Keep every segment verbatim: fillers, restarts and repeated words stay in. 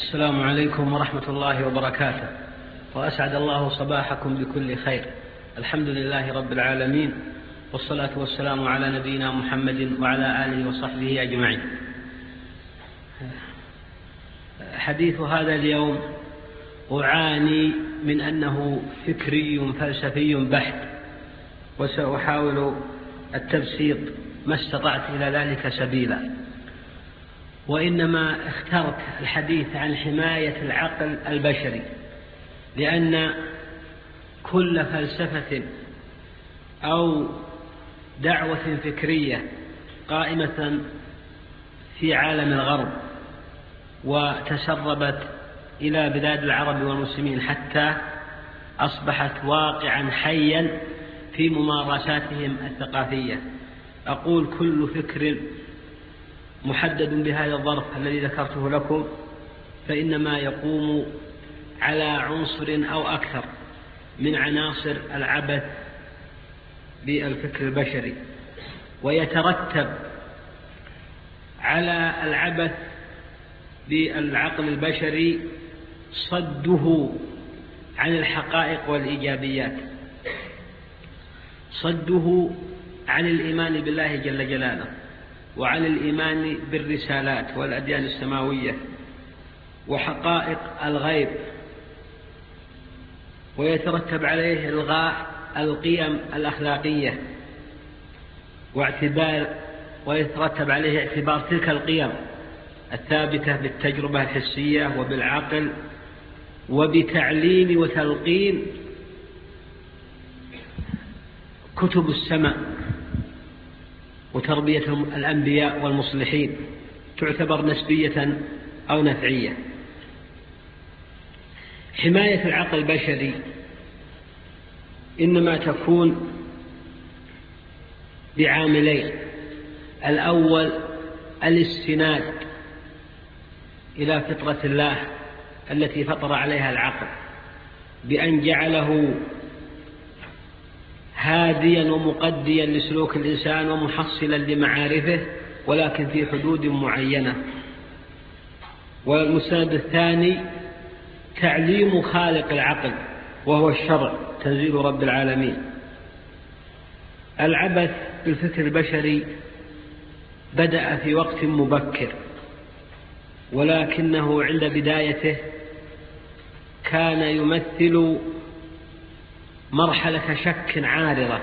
السلام عليكم ورحمة الله وبركاته، وأسعد الله صباحكم بكل خير. الحمد لله رب العالمين، والصلاة والسلام على نبينا محمد وعلى آله وصحبه أجمعين. حديث هذا اليوم أعاني من أنه فكري فلسفي بحت، وسأحاول التبسيط ما استطعت إلى ذلك سبيلا. وإنما اخترت الحديث عن حماية العقل البشري، لأن كل فلسفة أو دعوة فكرية قائمة في عالم الغرب وتسربت إلى بلاد العرب والمسلمين حتى أصبحت واقعا حيا في ممارساتهم الثقافية. أقول كل فكر محدد بهذا الظرف الذي ذكرته لكم، فإنما يقوم على عنصر أو أكثر من عناصر العبث بالفكر البشري، ويترتب على العبث بالعقل البشري صده عن الحقائق والإيجابيات، صده عن الإيمان بالله جل جلاله، وعن الإيمان بالرسالات والأديان السماوية وحقائق الغيب، ويترتب عليه إلغاء القيم الأخلاقية واعتبار ويترتب عليه اعتبار تلك القيم الثابتة بالتجربة الحسية وبالعقل وبتعليم وتلقين كتب السماء وتربية الأنبياء والمصلحين، تعتبر نسبية أو نفعية. حماية العقل البشري إنما تكون بعاملين: الأول الاستناد إلى فطرة الله التي فطر عليها العقل بأن جعله هاديا ومقديا لسلوك الإنسان ومحصلا لمعارفه، ولكن في حدود معينة. والمستند الثاني تعليم خالق العقل وهو الشرع، تنزيل رب العالمين. العبث بالفكر البشري بدأ في وقت مبكر، ولكنه عند بدايته كان يمثل مرحلة شك عارضة،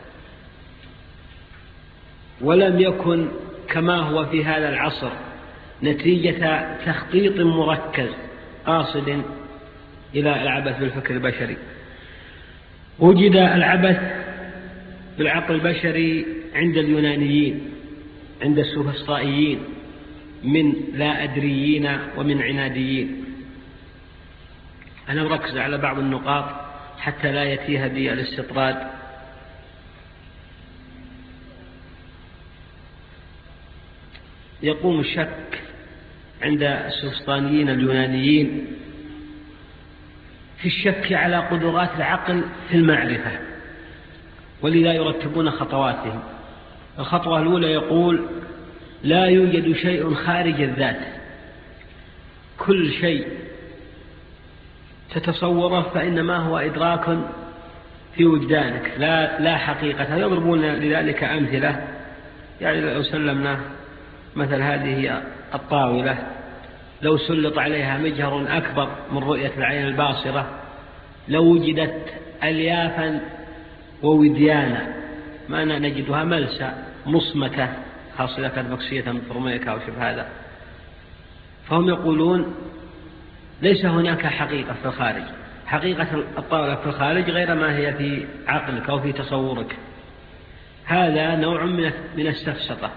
ولم يكن كما هو في هذا العصر نتيجة تخطيط مركز قاصد إلى العبث بالفكر البشري. وجد العبث بالعقل البشري عند اليونانيين، عند السوفسطائيين من لا أدريين ومن عناديين. أنا مركز على بعض النقاط حتى لا يتيه بي الاستطراد. يقوم الشك عند السوفسطائيين اليونانيين في الشك على قدرات العقل في المعرفة، ولذا يرتبون خطواتهم. الخطوة الأولى يقول: لا يوجد شيء خارج الذات، كل شيء تتصوره فإنما هو إدراك في وجدانك، لا لا حقيقة. يضربون لذلك أمثلة، يعني لو سلمنا مثل هذه الطاولة، لو سلط عليها مجهر أكبر من رؤية العين الباصرة لو وجدت أليافا ووديانا ما نجدها ملسى مصمتة، خاصة إذا كانت مكسية مثل رميكا أو شبه هذا. فهم يقولون ليس هناك حقيقة في الخارج، حقيقة الطاولة في الخارج غير ما هي في عقلك أو في تصورك. هذا نوع من السفسطة،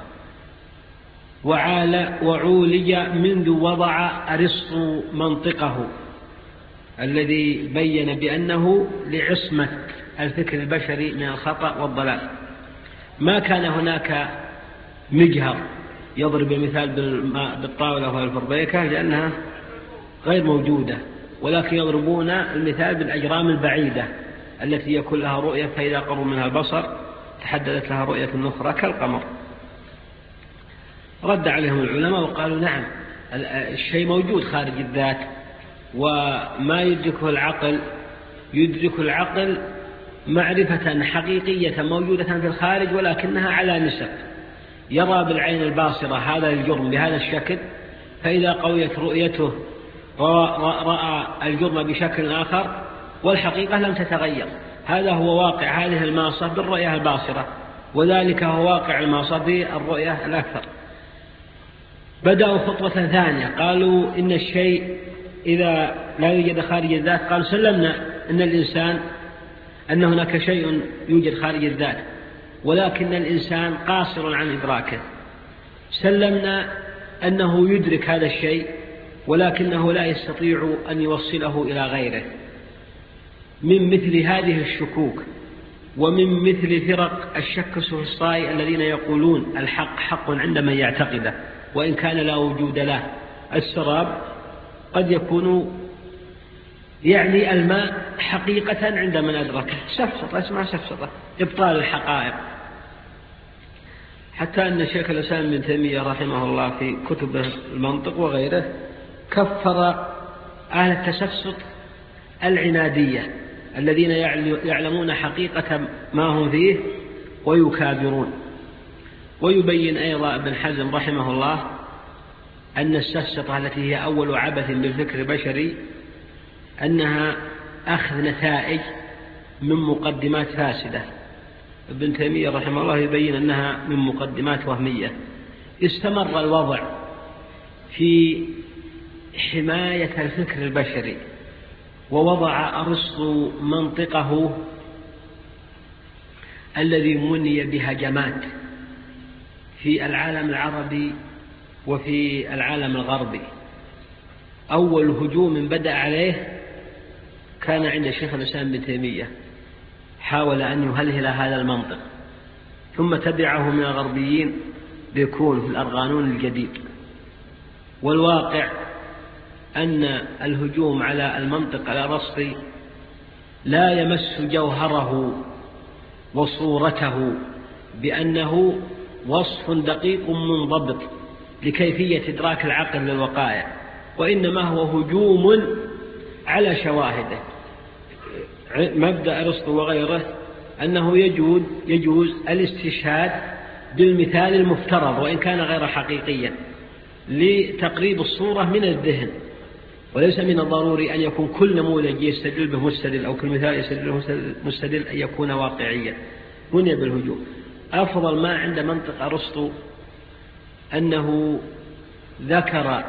وعولج منذ وضع أرسطو منطقه الذي بين بأنه لعصمة الفكر البشري من الخطأ والضلال. ما كان هناك مجهر يضرب المثال بالطاولة والفربيكة لأنها غير موجودة، ولكن يضربون المثال بالأجرام البعيدة التي يكون لها رؤية، فإذا قرب منها البصر تحددت لها رؤية أخرى كالقمر. رد عليهم العلماء وقالوا: نعم، الشيء موجود خارج الذات، وما يدركه العقل يدرك العقل معرفة حقيقية موجودة في الخارج ولكنها على نسب. يرى بالعين الباصرة هذا الجرم بهذا الشكل، فإذا قويت رؤيته رأى الجرم بشكل آخر والحقيقة لم تتغير. هذا هو واقع هذه الماصة بالرؤية الباصرة، وذلك هو واقع الماصة بالرؤية الأكثر. بدأوا خطوة ثانية، قالوا إن الشيء إذا لا يوجد خارج الذات، قالوا سلمنا أن الإنسان أن هناك شيء يوجد خارج الذات ولكن الإنسان قاصر عن إدراكه. سلمنا أنه يدرك هذا الشيء ولكنه لا يستطيع أن يوصله إلى غيره. من مثل هذه الشكوك ومن مثل فرق الشك السفسطائي الذين يقولون الحق حق عند من يعتقده وإن كان لا وجود له. السراب قد يكون يعني الماء حقيقة عند من أدركه، سفسطة اسمها سفسطة، إبطال الحقائق. حتى أن شيخ الإسلام ابن تيمية رحمه الله في كتبه المنطق وغيره كفر أهل التسفسط العنادية الذين يعلمون حقيقة ما هم فيه ويكابرون. ويبين أيضا ابن حزم رحمه الله أن السفسطة التي هي أول عبث بالفكر البشري أنها أخذ نتائج من مقدمات فاسدة. ابن تيمية رحمه الله يبين أنها من مقدمات وهمية. استمر الوضع في حماية الفكر البشري، ووضع أرسطو منطقه الذي مني بهجمات في العالم العربي وفي العالم الغربي. أول هجوم بدأ عليه كان عند شيخ الإسلام ابن تيمية، حاول أن يهلهل هذا المنطق، ثم تبعه من الغربيين ليكون في الأرغانون الجديد. والواقع أن الهجوم على المنطق الأرسطي لا يمس جوهره وصورته بأنه وصف دقيق منضبط لكيفية إدراك العقل للوقائع، وإنما هو هجوم على شواهده. مبدأ أرسطو وغيره أنه يجوز, يجوز الاستشهاد بالمثال المفترض وإن كان غير حقيقيا لتقريب الصورة من الذهن، وليس من الضروري أن يكون كل نموذج يستدل به مستدل أو كل مثال يستدل به مستدل أن يكون واقعيا. بني بالهجوم. أفضل ما عند منطق أرسطو أنه ذكر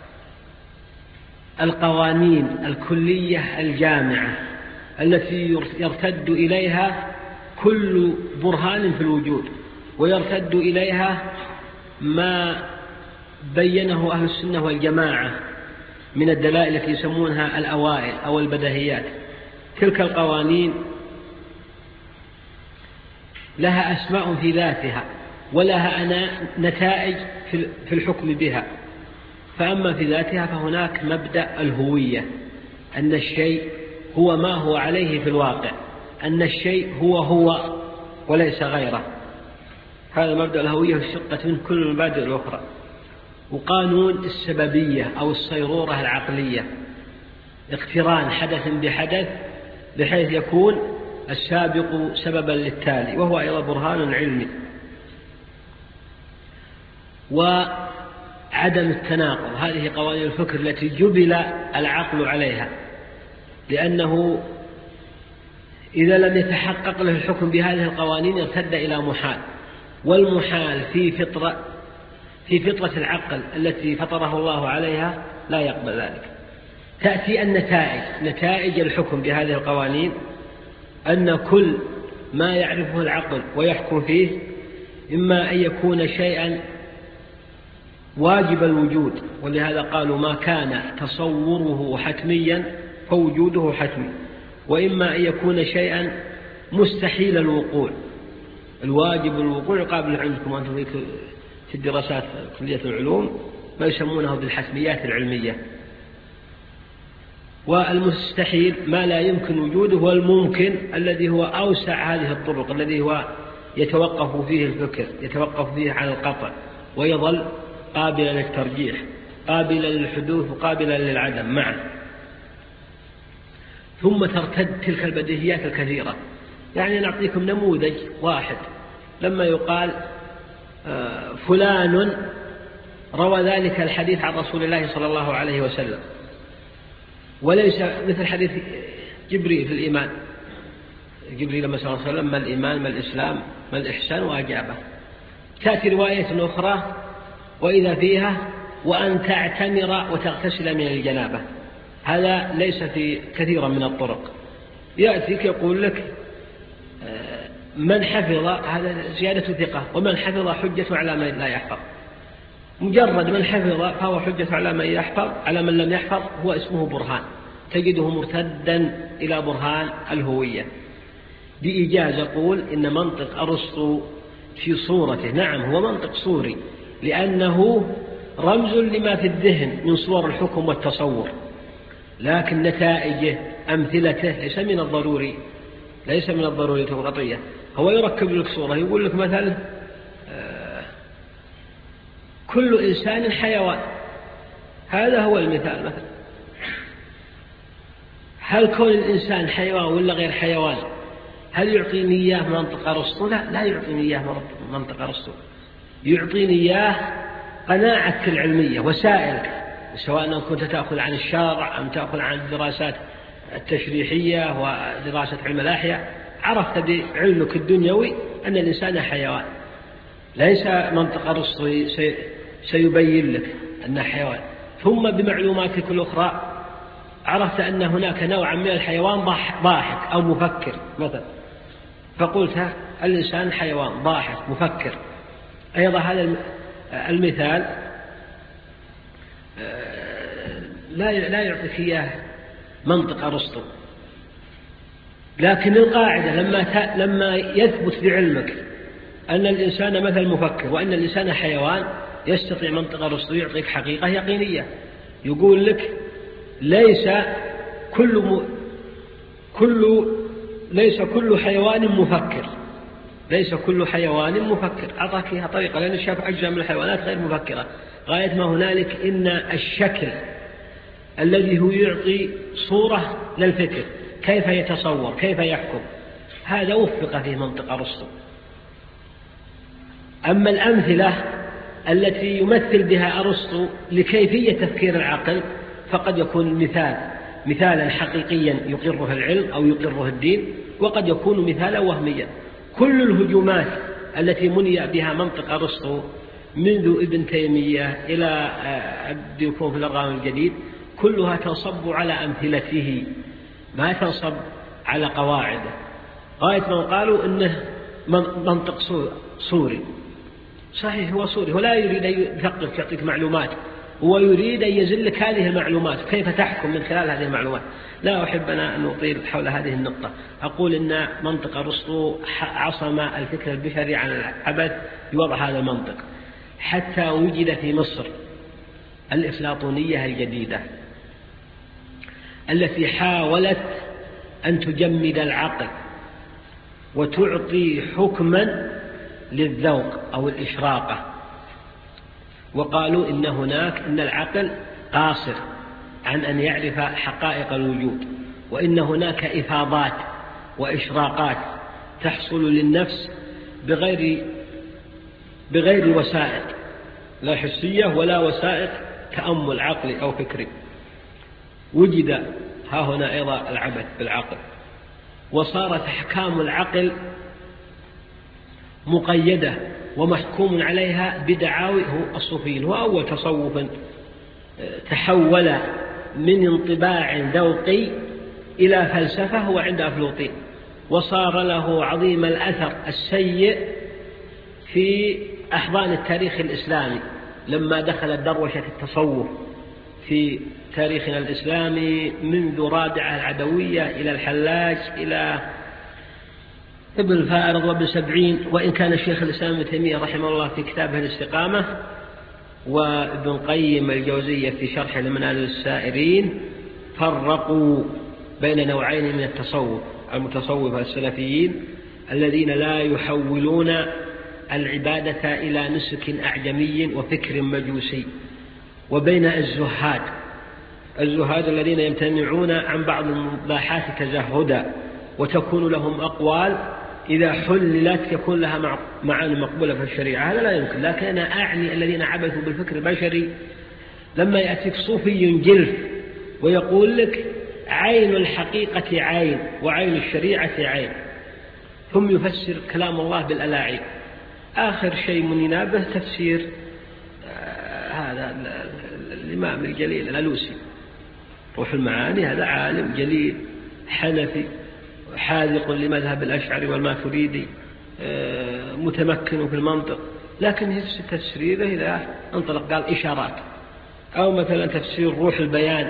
القوانين الكلية الجامعة التي يرتد إليها كل برهان في الوجود، ويرتد إليها ما بينه أهل السنة والجماعة من الدلائل التي يسمونها الأوائل أو البديهيات. تلك القوانين لها أسماء في ذاتها ولها نتائج في الحكم بها. فأما في ذاتها فهناك مبدأ الهوية، أن الشيء هو ما هو عليه في الواقع، أن الشيء هو هو وليس غيره. هذا مبدأ الهوية الشقة من كل المبادئ الأخرى. وقانون السببية أو الصيرورة العقلية، اقتران حدث بحدث بحيث يكون السابق سببا للتالي، وهو أيضا برهان علمي. وعدم التناقض، هذه قوانين الفكر التي جبل العقل عليها، لأنه إذا لم يتحقق له الحكم بهذه القوانين ارتد إلى محال، والمحال في فطرة في فطرة العقل التي فطره الله عليها لا يقبل ذلك. تأتي النتائج، نتائج الحكم بهذه القوانين، أن كل ما يعرفه العقل ويحكم فيه إما أن يكون شيئا واجب الوجود، ولهذا قالوا ما كان تصوره حتميا فوجوده حتمي، وإما أن يكون شيئا مستحيل الوقوع. الواجب الوقوع يقابل عندكم أنتم في الدراسات كلية العلوم ما يسمونه بالحتميات العلمية. والمستحيل ما لا يمكن وجوده، والممكن الذي هو أوسع هذه الطرق، الذي هو يتوقف فيه الفكر، يتوقف فيه على القطع ويظل قابلا للترجيح. قابلة للحدوث وقابلة للعدم معا، ثم ترتد تلك البديهيات الكثيرة. يعني نعطيكم نموذج واحد، لما يقال فلان روى ذلك الحديث عن رسول الله صلى الله عليه وسلم، وليس مثل حديث جبريل في الإيمان، جبريل لما صلى الله عليه وسلم ما الإيمان ما الإسلام ما الإحسان وأجابه. تأتي رواية أخرى وإذا فيها وأن تعتمر وتغتسل من الجنابة. هذا ليس في كثيرا من الطرق. يأتيك يقول لك من حفظ، هذا زيادة ثقة، ومن حفظ حجة على من لا يحفظ. مجرد من حفظ فهو حجة على من يحفظ، على من لم يحفظ هو اسمه برهان، تجده مرتدا إلى برهان الهوية. بإيجاز يقول إن منطق أرسطو في صورته، نعم هو منطق صوري، لأنه رمز لما في الذهن من صور الحكم والتصور، لكن نتائجه أمثلته ليس من الضروري ليس من الضروري تورطية. هو يركب لك صورة، يقول لك مثلا آه كل إنسان حيوان، هذا هو المثال. مثلا هل كون الإنسان حيوان ولا غير حيوان هل يعطيني إياه منطق أرسطو؟ لا لا يعطيني إياه منطق أرسطو، يعطيني إياه قناعتك العلمية وسائلك، سواء كنت تأخذ عن الشارع أم تأخذ عن الدراسات التشريحية ودراسة علم الأحياء، عرفت بعلمك الدنيوي أن الإنسان حيوان. ليس منطق أرسطو سيبين لك أنه حيوان، ثم بمعلوماتك الأخرى عرفت أن هناك نوعا من الحيوان ضاحك أو مفكر مثلا، فقلت الإنسان حيوان ضاحك مفكر. أيضا هذا المثال لا يعطيك إياه منطق أرسطو، لكن القاعدة لما لما يثبت بعلمك أن الإنسان مثل مفكر وأن الإنسان حيوان، يستطيع منطق أرسطو يعطيك حقيقة يقينية. يقول لك ليس كل م... كل ليس كل حيوان مفكر، ليس كل حيوان مفكر. أعطاك إياها طريقة، لأن شاف أجزاء من الحيوانات غير مفكرة. غاية ما هنالك إن الشكل الذي هو يعطي صورة للفكر، كيف يتصور كيف يحكم، هذا وفق فيه منطق أرسطو. أما الأمثلة التي يمثل بها أرسطو لكيفية تفكير العقل فقد يكون مثال مثالا حقيقيا يقره العلم أو يقره الدين، وقد يكون مثالا وهميا. كل الهجومات التي مني بها منطق أرسطو منذ ابن تيمية إلى عبد يكون في الأرغام الجديد كلها تنصب على أمثلته، ما تنصب على قواعده. غاية من قالوا إنه منطق صوري، صحيح هو صوري، ولا يريد أن يثقف يعطيك معلومات، هو يريد أن يزلك هذه المعلومات كيف تحكم من خلال هذه المعلومات. لا أحب أنا أن أطيل حول هذه النقطة. أقول إن منطق أرسطو عصم الفكر البشري عن العبث بوضع هذا المنطق، حتى وجد في مصر الإفلاطونية الجديدة التي حاولت أن تجمد العقل وتعطي حكما للذوق أو الإشراقة، وقالوا إن هناك إن العقل قاصر عن أن يعرف حقائق الوجود، وإن هناك إفاضات وإشراقات تحصل للنفس بغير بغير وسائط، لا حسية ولا وسائط تأمل عقلي أو فكري. وجد ها هنا أيضا العبث بالعقل، وصارت أحكام العقل مقيدة ومحكوم عليها بدعاوي. هو الصوفيين هو أول تصوف تحول من انطباع ذوقي إلى فلسفة هو عند أفلاطون، وصار له عظيم الأثر السيء في أحضان التاريخ الإسلامي لما دخلت دروشة التصوف في تاريخنا الإسلامي منذ رادعة العدوية إلى الحلاج إلى ابن الفارض وابن سبعين. وإن كان الشيخ الإسلام ابن تيمية رحمه الله في كتابه الاستقامة وابن قيم الجوزية في شرح لمنازل السائرين فرقوا بين نوعين من التصوف: المتصوفة السلفيين الذين لا يحولون العبادة إلى نسك أعجمي وفكر مجوسي، وبين الزهاد الزهاد الذين يمتنعون عن بعض المباحات تزهدا، وتكون لهم أقوال إذا حللت يكون لها معاني مقبولة في الشريعة. هذا لا يمكن. لكن أنا أعني الذين عبثوا بالفكر البشري. لما يأتيك صوفي جلف ويقول لك عين الحقيقة عين وعين الشريعة عين، ثم يفسر كلام الله بالألاعيب. آخر شيء من ينابه تفسير آه هذا الإمام الجليل الألوسي روح المعاني. هذا عالم جليل حنفي حاذق لمذهب الأشعري والماتريدي، آه متمكن في المنطق، لكن يفسر تفسيره إذا انطلق قال إشارات. أو مثلا تفسير روح البيان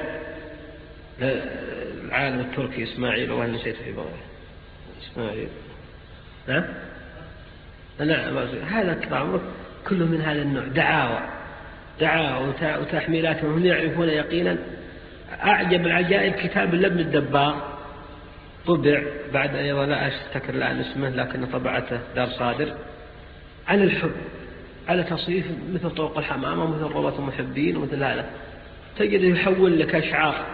العالم التركي إسماعيل، والله نسيت في بغض إسماعيل ها؟ نعم. هذا كلام كله من هذا النوع، دعاوى دعاوى وتحميلات، وهم يعرفون يقينا. أعجب العجائب كتاب لابن الدباغ طبع بعد أيضا لا أستذكر الآن اسمه، لكن طبعته دار صادر، عن الحب على تصريف مثل طرق الحمامة ومثل روضة المحبين ومثل هذا. تجد يحول لك أشعار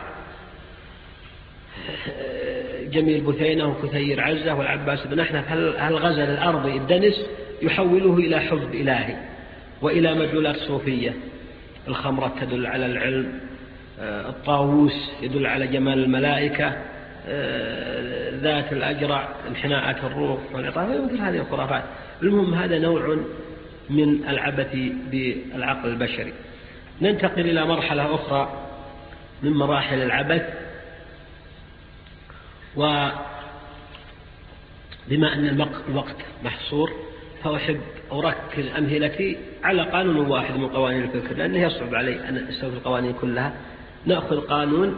جميل بثينة وكثير عزة والعباس بن أحنف هالغزل الأرضي الدنس يحوله إلى حب إلهي وإلى مدلولات صوفية. الخمرة تدل على العلم، الطاووس يدل على جمال الملائكة، ذات الأجرع انحناءات الروح والعطاف، مثل هذه الخرافات. المهم هذا نوع من العبث بالعقل البشري. ننتقل إلى مرحلة أخرى من مراحل العبث، وبما أن الوقت محصور فأحب أركز أمثلتي على قانون واحد من قوانين الفكر، لأنه يصعب علي أن أستوفي القوانين كلها. نأخذ قانون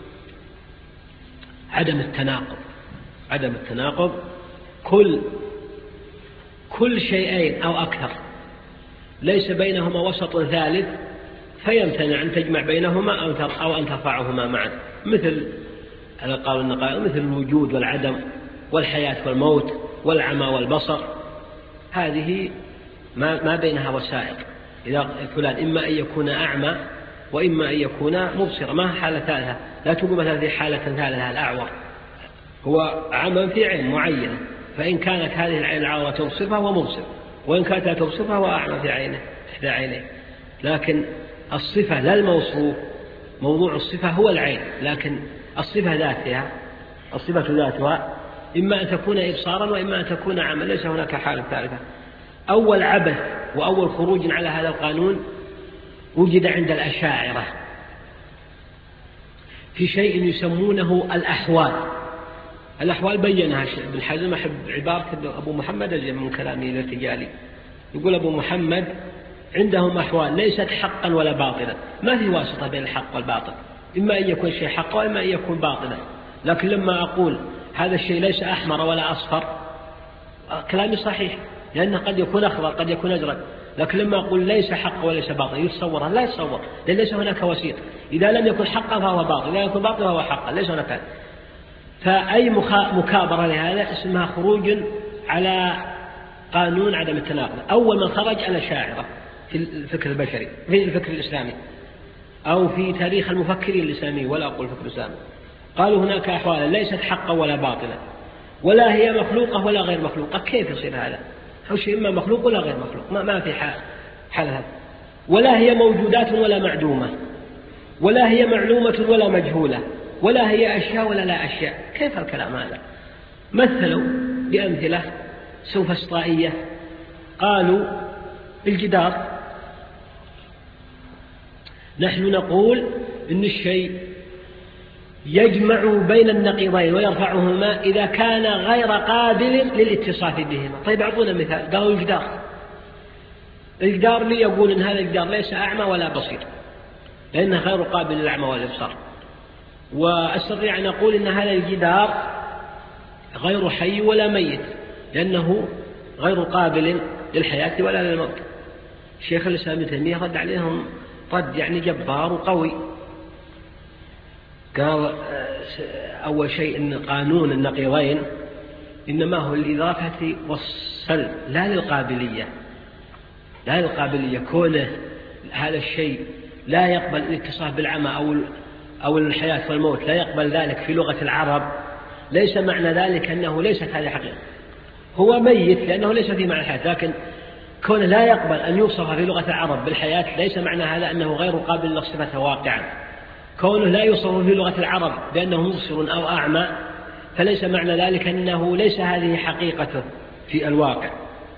عدم التناقض. عدم التناقض كل كل شيئين أو أكثر ليس بينهما وسط ثالث فيمتنع أن تجمع بينهما أو أن ترفعهما معا، مثل على قول النقائض مثل الوجود والعدم والحياة والموت والعمى والبصر. هذه ما ما بينها وسائط. إذا فلان إما أن يكون أعمى وإما أن يكون مبصرا، ما حالة ثالثة. لا تقول مثلا في حالة ثالثة الأعور هو عمى في عين معينة، فإن كانت هذه العين العورة تبصر فهو مبصر، وإن كانت لا تبصر فهو أعمى في عينه إحدى عينيه. لكن الصفة لا الموصوف. موضوع الصفة هو العين، لكن الصفة ذاتها الصفة ذاتها إما أن تكون إبصارا وإما أن تكون عمى، ليس هناك حالة ثالثة. أول عبث وأول خروج على هذا القانون وجد عند الأشاعرة في شيء يسمونه الأحوال. الأحوال بينها ابن حزم، أحب عبارة أبو محمد من كلامه الارتجالي، يقول أبو محمد عندهم أحوال ليست حقا ولا باطلا، ما في واسطة بين الحق والباطل، إما أن يكون شيء حقا وإما أن يكون باطلا. لكن لما أقول هذا الشيء ليس أحمر ولا أصفر كلامي صحيح، لأنه قد يكون أخضر قد يكون أزرق. لكن لما أقول ليس حق وليس باطل يتصور لا يتصور، لأن ليس هناك وسيط. إذا لم يكن حقا فهو باطل، إذا يكون باطل فهو حقا، ليس هناك. فأي مكابرة لهذا اسمها خروج على قانون عدم التناقض. أول من خرج الأشاعرة في الفكر البشري في الفكر الإسلامي أو في تاريخ المفكرين الإسلامي، ولا أقول الفكر الإسلامي، قالوا هناك أحوال ليست حقا ولا باطلا، ولا هي مخلوقة ولا غير مخلوقة. كيف يصير هذا؟ أو شيء إما مخلوق ولا غير مخلوق، ما, ما في حال هذا. ولا هي موجودات ولا معدومة، ولا هي معلومة ولا مجهولة، ولا هي أشياء ولا لا أشياء. كيف الكلام هذا؟ مثلوا بأمثلة سوفسطائية. قالوا الجدار، نحن نقول إن الشيء يجمع بين النقيضين ويرفعهما إذا كان غير قابل للاتصاف بهما. طيب أعطونا مثال. قالوا الجدار الجدار لي يقول إن هذا الجدار ليس أعمى ولا بصير لأنه غير قابل للأعمى والإبصار، وأستطيع أن أقول إن هذا الجدار غير حي ولا ميت لأنه غير قابل للحياة ولا للموت. الشيخ الإسلام ابن تيمية رد عليهم رد يعني جبار وقوي. قال أول شيء أن قانون النقيضين إنما هو للإضافة والسلب لا للقابلية، لا للقابلية. كونه هذا الشيء لا يقبل الاتصاف بالعمى أو أو الحياة والموت لا يقبل ذلك في لغة العرب، ليس معنى ذلك أنه ليست هذه حقيقة، هو ميت لأنه ليس في معنى الحياة، لكن كون لا يقبل أن يوصف في لغة العرب بالحياة ليس معنى هذا أنه غير قابل لصفته واقعا. كونه لا يوصف في لغة العرب بأنه مبصر أو أعمى فليس معنى ذلك أنه ليس هذه حقيقته في الواقع.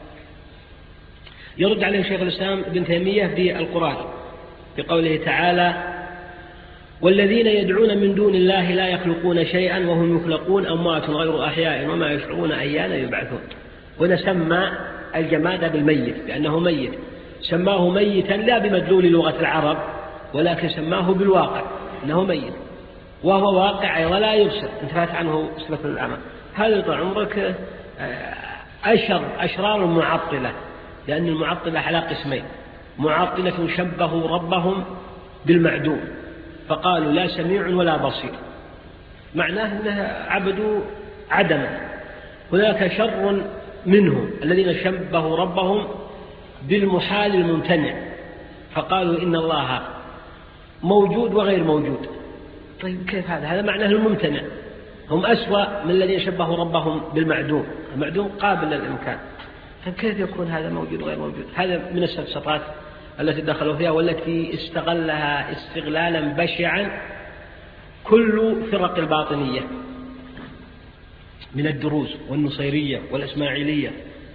يرد عليه شيخ الإسلام ابن تيمية بالقرآن بقوله تعالى: والذين يدعون من دون الله لا يخلقون شيئا وهم يخلقون أموات غير أحياء وما يشعرون أيان يبعثون. ونسمى الجماد بالميت لأنه ميت، سماه ميتا لا بمدلول لغة العرب ولكن سماه بالواقع أنه ميت، وهو واقع ولا يبصر، انتفت عنه صفة الأعمى. هذا طول عمرك أشر أشرار المعطلة، لأن المعطلة على قسمين: معطلة شبهوا ربهم بالمعدوم فقالوا لا سميع ولا بصير، معناه أنه عبدوا عدما. هناك شر منهم الذين شبهوا ربهم بالمحال الممتنع فقالوا إن الله موجود وغير موجود. طيب كيف هذا؟ هذا معناه الممتنع. هم أسوأ من الذين شبهوا ربهم بالمعدوم، المعدوم قابل للإمكان، فكيف يكون هذا موجود وغير موجود؟ هذا من السفسطات التي دخلوا فيها والتي استغلها استغلالا بشعا كل فرق الباطنية من الدروز والنصيرية والإسماعيلية.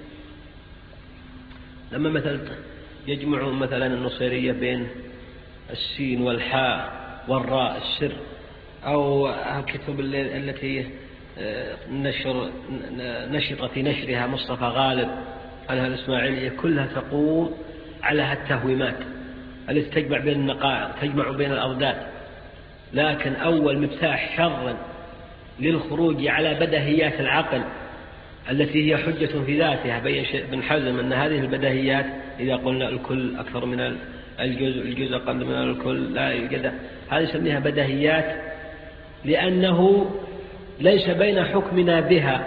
لما مثلا يجمعوا مثلا النصيرية بين السين والحاء والراء السر، أو الكتب التي نشر نشط في نشرها مصطفى غالب عنها الإسماعيلية، كلها تقوم على هالتهويمات التي تجمع بين النقائض، تجمع بين الأضداد. لكن أول مفتاح شر للخروج على بدهيات العقل التي هي حجة في ذاتها، بين ابن حزم أن هذه البدهيات إذا قلنا الكل أكثر من الجزء، الجزء أقل من الكل، لا يوجد، هذه يسميها بدهيات لأنه ليس بين حكمنا بها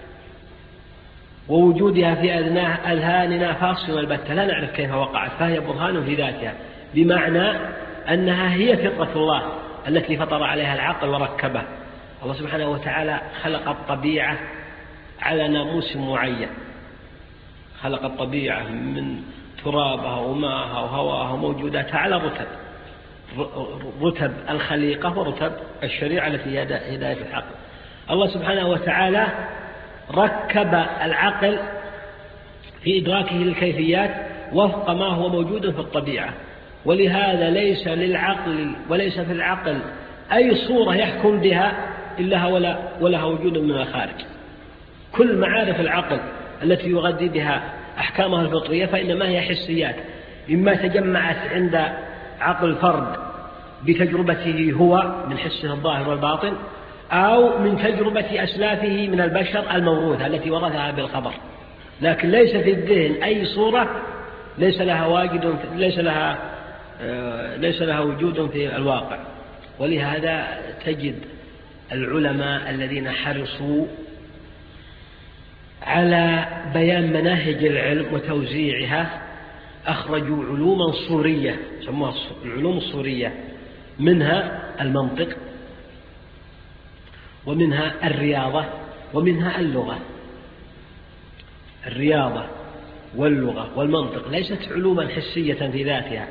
ووجودها في أذهاننا فاصل البتة، لا نعرف كيف وقعت، فهي برهان في ذاتها، بمعنى أنها هي فطرة الله التي فطر عليها العقل وركبه. الله سبحانه وتعالى خلق الطبيعة على ناموس معين، خلق الطبيعة من ترابها وماءها وهواها وموجوداتها على رتب، رتب الخليقة ورتب الشريعة التي هي هداية العقل. الله سبحانه وتعالى ركب العقل في إدراكه للكيفيات وفق ما هو موجود في الطبيعة، ولهذا ليس للعقل وليس في العقل أي صورة يحكم بها إلا ولا ولها وجود من الخارج. كل معارف العقل التي يغذي بها أحكامها الفطرية فإنما هي حسيات، إما تجمعت عند عقل الفرد بتجربته هو من حسه الظاهر والباطن، أو من تجربة أسلافه من البشر الموروثة التي ورثها بالخبر، لكن ليس في الذهن أي صورة ليس لها واجد ليس لها ليس لها وجود في الواقع. ولهذا تجد العلماء الذين حرصوا على بيان مناهج العلم وتوزيعها أخرجوا علوما صورية سموها العلوم الصورية، منها المنطق ومنها الرياضة ومنها اللغة. الرياضة واللغة والمنطق ليست علوما حسية في ذاتها،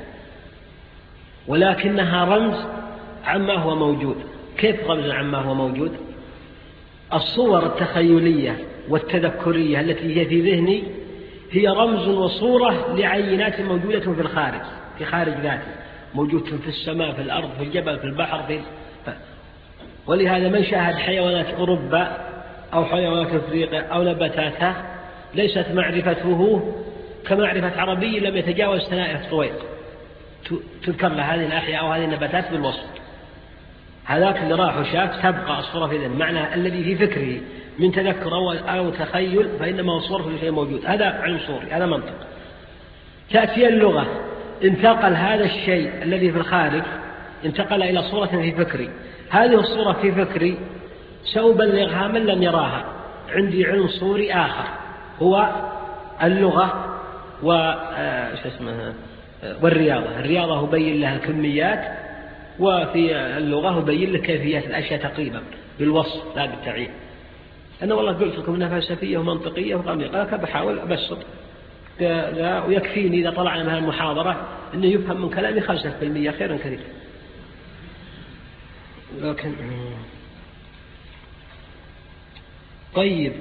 ولكنها رمز عما هو موجود. كيف رمز عما هو موجود؟ الصور التخيلية والتذكرية التي هي في ذهني هي رمز وصورة لعينات موجودة في الخارج، في خارج ذاتي، موجود في السماء، في الأرض، في الجبل، في البحر، في ولهذا من شاهد حيوانات أوروبا أو حيوانات أفريقيا أو نباتاتها ليست معرفته كمعرفة عربي لم يتجاوز ثنائي الطويق، تذكر له هذه الأحياء أو هذه النباتات بالوصف. هذاك اللي راح وشاف تبقى الصورة في ذهنه، معنى الذي في فكره من تذكر أو, أو تخيل فإنما هو صور في شيء موجود. هذا علم صوري، هذا منطق. تأتي اللغة، انتقل هذا الشيء الذي في الخارج انتقل إلى صورة في فكري، هذه الصورة في فكري سأبلغها من لم يراها. عندي علم صوري آخر هو اللغة و اسمها والرياضة. الرياضة هو بين لها كميات، وفي اللغة هو بين لك كيفيات الأشياء تقريبا بالوصف لا بالتعيين. أنا والله قلت لكم أنها فلسفية ومنطقية وقامية، قال بحاول أبسط ويكفيني إذا طلعنا من المحاضرة أنه يفهم من كلامي خمسة بالمئة خيرا كثير. لكن طيب،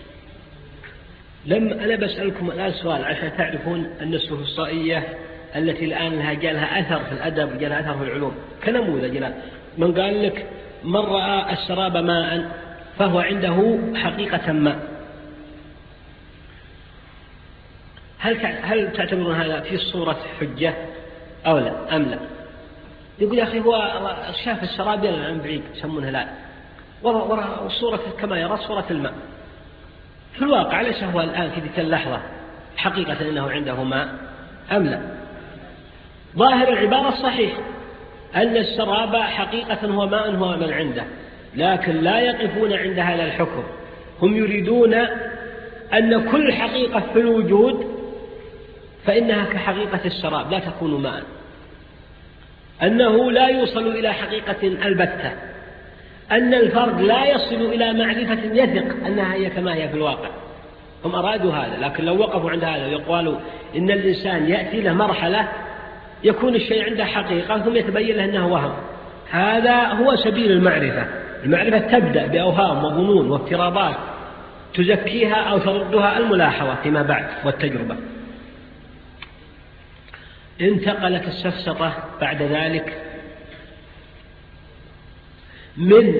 لم أنا بسألكم الآن سؤال عشان تعرفون أن السفسطائية التي الآن لها جالها أثر في الأدب وجالها أثر في العلوم كنموذج الآن. من قال لك من رأى السراب ماء فهو عنده حقيقة ماء، هل هل تعتبرون هذا في صورة حجة أو لا أم لا؟ يقول يا أخي هو شاف السراب يلا عن بعيد يسمونها لا، وراء صورة كما يرى صورة الماء. في الواقع ليس هو الآن في تلك اللحظة حقيقة أنه عنده ماء أم لا؟ ظاهر العبارة الصحيح أن السراب حقيقة هو ماء هو من عنده، لكن لا يقفون عند هذا الحكم. هم يريدون أن كل حقيقة في الوجود فإنها كحقيقة السراب لا تكون ماء، أنه لا يوصل إلى حقيقة البتة، أن الفرد لا يصل إلى معرفة يثق أنها هي كما هي في الواقع. هم أرادوا هذا، لكن لو وقفوا عند هذا ويقولوا إن الإنسان يأتي له مرحلة يكون الشيء عنده حقيقة ثم يتبين له أنه وهم، هذا هو سبيل المعرفة. المعرفة تبدأ بأوهام وظنون وافتراضات تزكيها أو تردها الملاحظة فيما بعد والتجربة. انتقلت السفسطة بعد ذلك من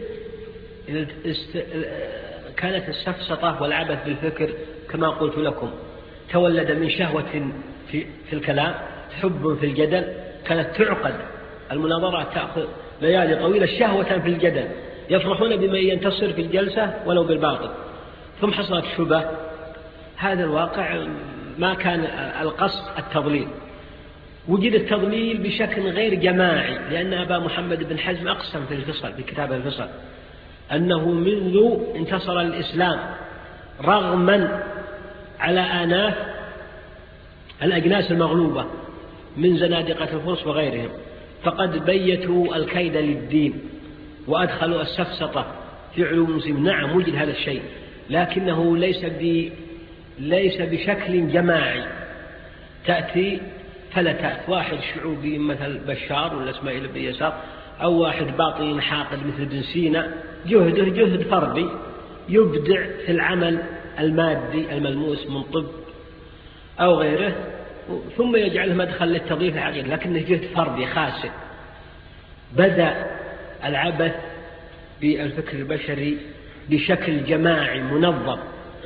كانت السفسطة والعبث بالفكر كما قلت لكم تولد من شهوة في, في الكلام، حب في الجدل، كانت تعقد المناظرات تأخذ ليالي طويلة شهوة في الجدل، يفرحون بمن ينتصر في الجلسة ولو بالباطل. ثم حصلت شبه، هذا الواقع ما كان القصد التضليل، وجد التضليل بشكل غير جماعي، لأن أبا محمد بن حزم أقسم في الفصل في كتاب الفصل أنه منذ انتصر الإسلام رغما على آناف الأجناس المغلوبة من زنادقة الفرس وغيرهم، فقد بيتوا الكيد للدين وأدخلوا السفسطة في علوم المسلمين. نعم وجد هذا الشيء، لكنه ليس ب ليس بشكل جماعي. تأتي فلتات، واحد شعوبي مثل بشار ولا اسماعيل بن يسار، أو واحد باطني حاقد مثل ابن سينا، جهده جهد فردي يبدع في العمل المادي الملموس من طب أو غيره، ثم يجعله مدخل للتضييف العقيدة، لكنه جهد فردي خاسئ. بدأ العبث بالفكر البشري بشكل جماعي منظم.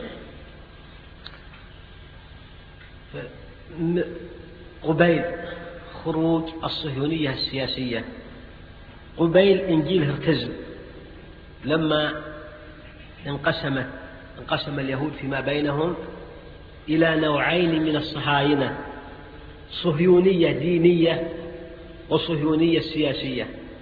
قبيل خروج الصهيونية السياسية، قبيل إنجيل هرتزل، لما انقسمت انقسم اليهود فيما بينهم إلى نوعين من الصهاينة، صهيونية دينية وصهيونية سياسية.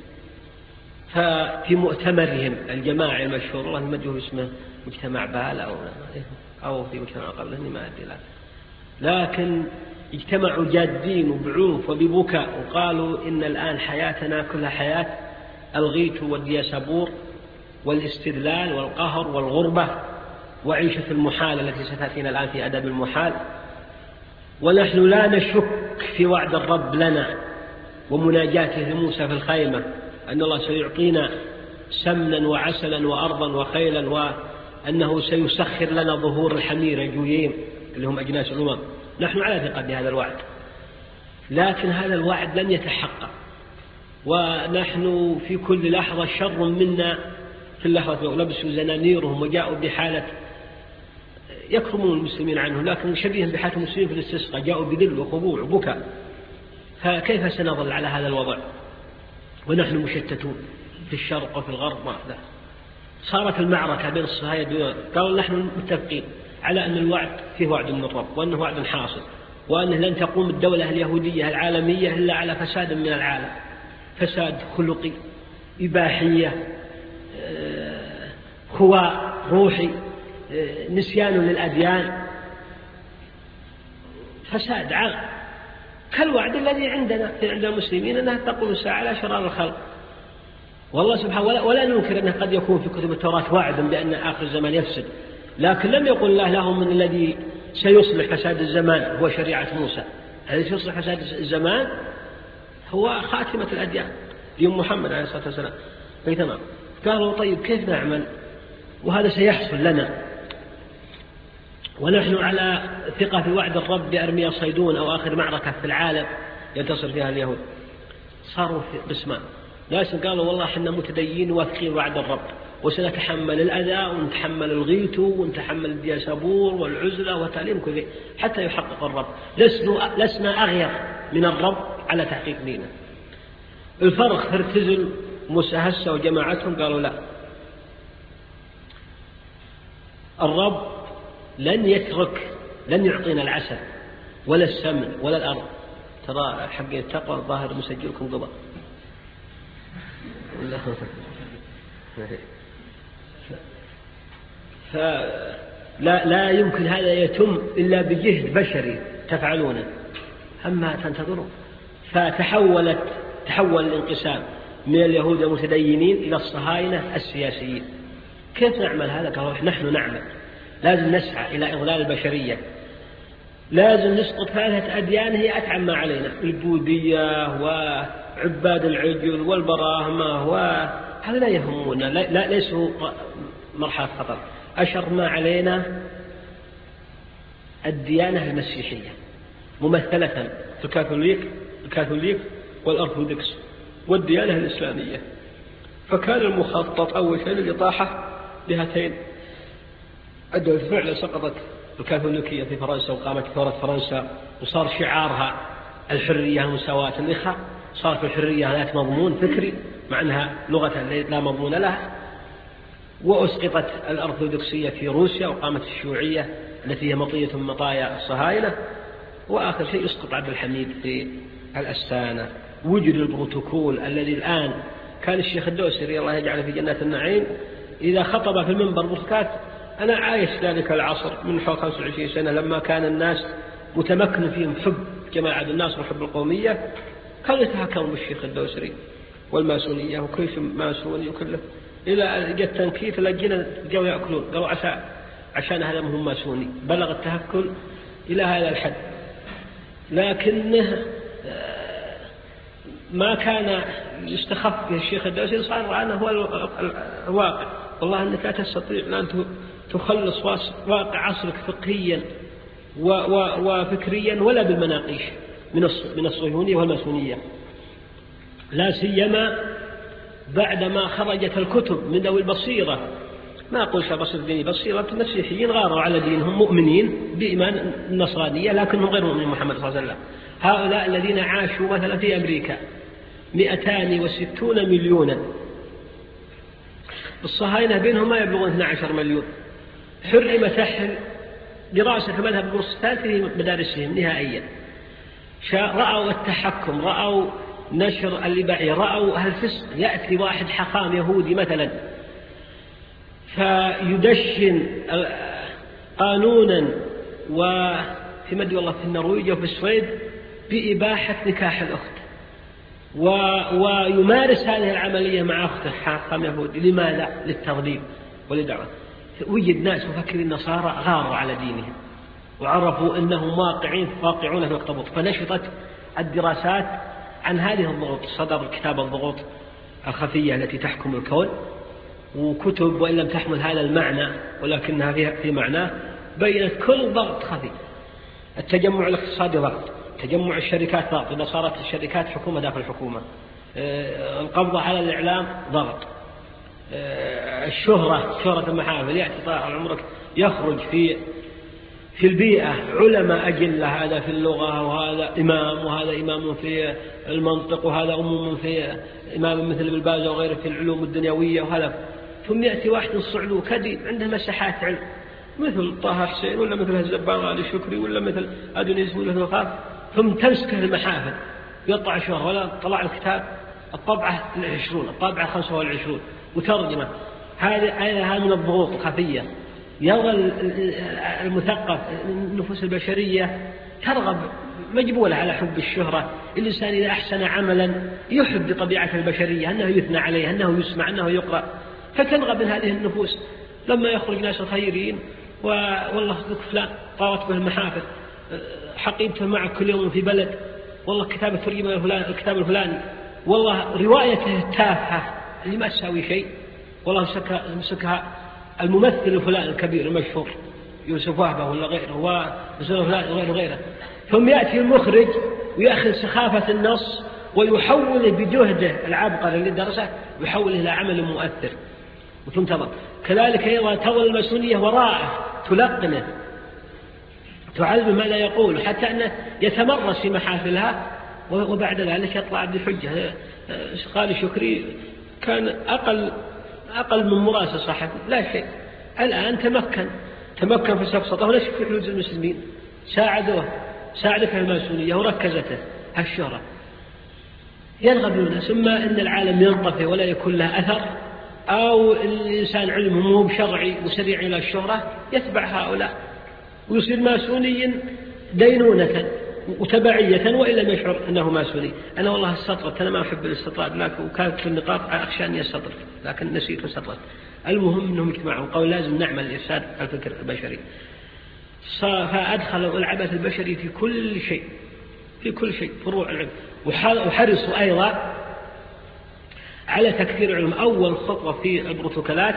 ففي مؤتمرهم الجماعي المشهور، والله ما أدري اسمه مجتمع بال أو أو في مجتمع قبله ما أدري، لكن اجتمعوا جادين وبعنف وببكاء وقالوا إن الآن حياتنا كلها حياة الغيت والدياسبور والاستدلال والقهر والغربة وعيشة المحال التي ستأتينا الآن في أدب المحال، ونحن لا نشك في وعد الرب لنا ومناجاته لموسى في الخيمة أن الله سيعطينا سمنا وعسلا وأرضا وخيلا، وأنه سيسخر لنا ظهور الحمير الجويين اللي هم أجناس الأمم. نحن على ثقة بهذا الوعد، لكن هذا الوعد لن يتحقق، ونحن في كل لحظة شر منا في اللحظة. لبسوا زنانيرهم وجاءوا بحالة يكرمون المسلمين عنه، لكن شبيه بحالة المسلمين في الاستسقاء، جاءوا بذل وخضوع وبكاء. فكيف سنظل على هذا الوضع ونحن مشتتون في الشرق وفي الغرب؟ ما لا. صارت المعركة بين الصهاينة، قالوا نحن متفقين على أن الوعد فيه وعد من الرب، وأنه وعد حاصل، وأنه لن تقوم الدولة اليهودية العالمية إلا على فساد من العالم، فساد خلقي، إباحية، خواء روحي، نسيان للأديان، فساد عام. كالوعد الذي عندنا عند المسلمين أنها تقوم الساعة على شرار الخلق. والله سبحانه ولا, ولا ننكر أنه قد يكون في كتب التوراة وعد بأن آخر الزمان يفسد، لكن لم يقل الله لهم من الذي سيصلح فساد الزمان هو شريعة موسى. الذي سيصلح فساد الزمان هو خاتمة الأديان يوم محمد عليه الصلاة والسلام. تمام. قالوا طيب كيف نعمل وهذا سيحصل لنا ونحن على ثقة في وعد الرب بأرميا صيدون أو آخر معركة في العالم ينتصر فيها اليهود؟ صاروا في قسمان. ناس قالوا والله احنا متدينين واثقين وعد الرب وسنتحمل الأذى ونتحمل الغيث ونتحمل الدياسابور والعزلة وتعليم كل شيء حتى يحقق الرب، لسنا, لسنا أغير من الرب على تحقيق دينه. الفرق هرتزل موسى هسه وجماعتهم قالوا لا، الرب لن يترك، لن يعطينا العسل ولا السمن ولا الأرض. ترى حق التقوى الظاهر مسجلكم قبل فلا لا يمكن هذا يتم إلا بجهد بشري تفعلونه، أما تنتظرون. فتحولت تحول الانقسام من اليهود المتدينين إلى الصهاينة السياسيين. كيف نعمل هذا؟ قالوا نحن نعمل، لازم نسعى إلى إضلال البشرية، لازم نسقط ثلاثة أديان هي أتعم ما علينا، البوذية وعباد العجل والبراهمة، وهذا لا يهمنا، لا ليسوا مرحلة خطر. أشر ما علينا الديانة المسيحية ممثلة في الكاثوليك الكاثوليك والأرثوذكس والديانة الإسلامية. فكان المخطط أول شيء الإطاحة بهاتين الدول. فعلا سقطت الكاثوليكية في فرنسا وقامت ثورة فرنسا وصار شعارها الحرية المساواة الإخاء، صار في الحرية ذات مضمون فكري مع أنها لغة لا مضمون لها. وأسقطت الأرثوذكسية في روسيا وقامت الشيوعية التي هي مطية من مطايا الصهاينة. وآخر شيء يسقط عبد الحميد في الأستانة. وجد البروتوكول الذي الآن كان الشيخ الدوسري الله يجعله في جنات النعيم إذا خطب في المنبر بسكات. أنا عايش ذلك العصر من حول خمسة وعشرين سنة لما كان الناس متمكن فيهم حب جماعة الناس وحب القومية، كانوا يتهكموا بالشيخ الدوسري والماسونية وكيف ماسوني وكله، إلى جاء التنكيت لجينا جاوا يأكلون قالوا عشان عشان هذا مهم ماسوني. بلغ التهكل إلى هذا الحد، لكنه ما كان يستخف به الشيخ الدوسري، صار عنه هو الواقع. والله أنك لا تستطيع أن تخلص واقع عصرك فقهيا وفكريا ولا بالمناقيش من الصهيونية والماسونية، لا سيما بعدما خرجت الكتب من ذوي البصيرة. ما أقول بصيرة ديني، بصيرة المسيحيين غاروا على دينهم مؤمنين بإيمان النصرانية لكنهم غير مؤمنين محمد صلى الله عليه وسلم. هؤلاء الذين عاشوا مثلا في أمريكا مئتان وستون مليونا، الصهاينة بينهم ما يبلغون اثني عشر مليون. حرم سحل دراسة مذهب البروتستانت في مدارسهم نهائيا. رأوا التحكم، رأوا نشر الإباحية، رأوا هالفسق. يأتي واحد حقام يهودي مثلا فيدشن قانونا وفي مدى والله في النرويج وفي السويد بإباحة نكاح الأخت، و... ويمارس هذه العملية مع أخته حاقم يهودي. لماذا؟ للترغيب وللدعوة. وجد ناس مفكرين نصارى غاروا على دينهم وعرفوا أنهم واقعين واقعون في الأخطبوط، فنشطت الدراسات عن هذه الضغوط. صدر كتاب الضغوط الخفية التي تحكم الكون، وكتب وإن لم تحمل هذا المعنى ولكنها فيها في معناه بينت كل ضغط خفي. التجمع الاقتصادي ضغط، تجمع الشركات ضغط إذا صارت الشركات حكومة داخل الحكومة، القبض على الإعلام ضغط، الشهرة شهرة المحافل يأتي طال عمرك يخرج في في البيئة علماء أجلة، هذا في اللغة وهذا إمام وهذا إمام في المنطق وهذا أمم في إمام مثل ابن باز وغيره في العلوم الدنيوية وهذا. ثم يأتي واحد الصعلو كدي عنده مساحات علم مثل طه حسين ولا مثل الزبان غالي شكري ولا مثل أدونيس ولا مثل خاف، ثم تمسكه المحافل يطلع شهر ولا طلع الكتاب الطبعة العشرون الطبعة الخمسة والعشرون وترجمة. هذا هذا من الضغوط الخفية. يرى المثقف النفوس البشرية ترغب مجبولة على حب الشهرة. الإنسان إذا أحسن عملا يحب بطبيعة البشرية أنه يثنى عليه، أنه يسمع، أنه يقرأ، فتنغب من هذه النفوس. لما يخرج ناس الخيرين والله ذك فلان طارت به المحافل، حقيبته معك كل يوم في بلد، والله كتاب الترجمة الكتاب الفلاني، والله روايته التافهة اللي ما تساوي شيء، والله مسكها الممثل الفلاني الكبير المشهور يوسف وهبة ولا غيره وغيره غيره. ثم يأتي المخرج ويأخذ سخافة النص ويحوله بجهده العبقري اللي درسه ويحوله إلى عمل مؤثر وتنتظر. كذلك أيضا تظل المسؤولية وراءه تلقنه تعلم ما لا يقول، حتى أنه يتمرس في محافلها وبعد ذلك يطلع بحجة. قال شكري كان أقل أقل من مراسل صحفي لا شيء، الآن تمكن تمكن في سفسطه ونشف في حدود المسلمين، ساعدوه ساعد في الماسونية وركزته هالشهرة. ينغب الناس إما أن العالم ينطفئ ولا يكون له أثر، أو الإنسان علمه مو بشرعي وسريع إلى الشهرة يتبع هؤلاء ويصير ماسونيا دينونة وتبعية وإن لم يشعر أنه ماسوني. أنا والله استطرت، أنا ما أحب الاستطراد، لكن وكانت في النقاط أخشى أن يستطرد لكن نسيت واستطرت. المهم أنهم اجتمعوا قالوا لازم نعمل لإفساد الفكر البشري، فأدخلوا العبث البشري في كل شيء في كل شيء فروع العلم، وحرصوا أيضا على تكثير العلم. أول خطوة في البروتوكولات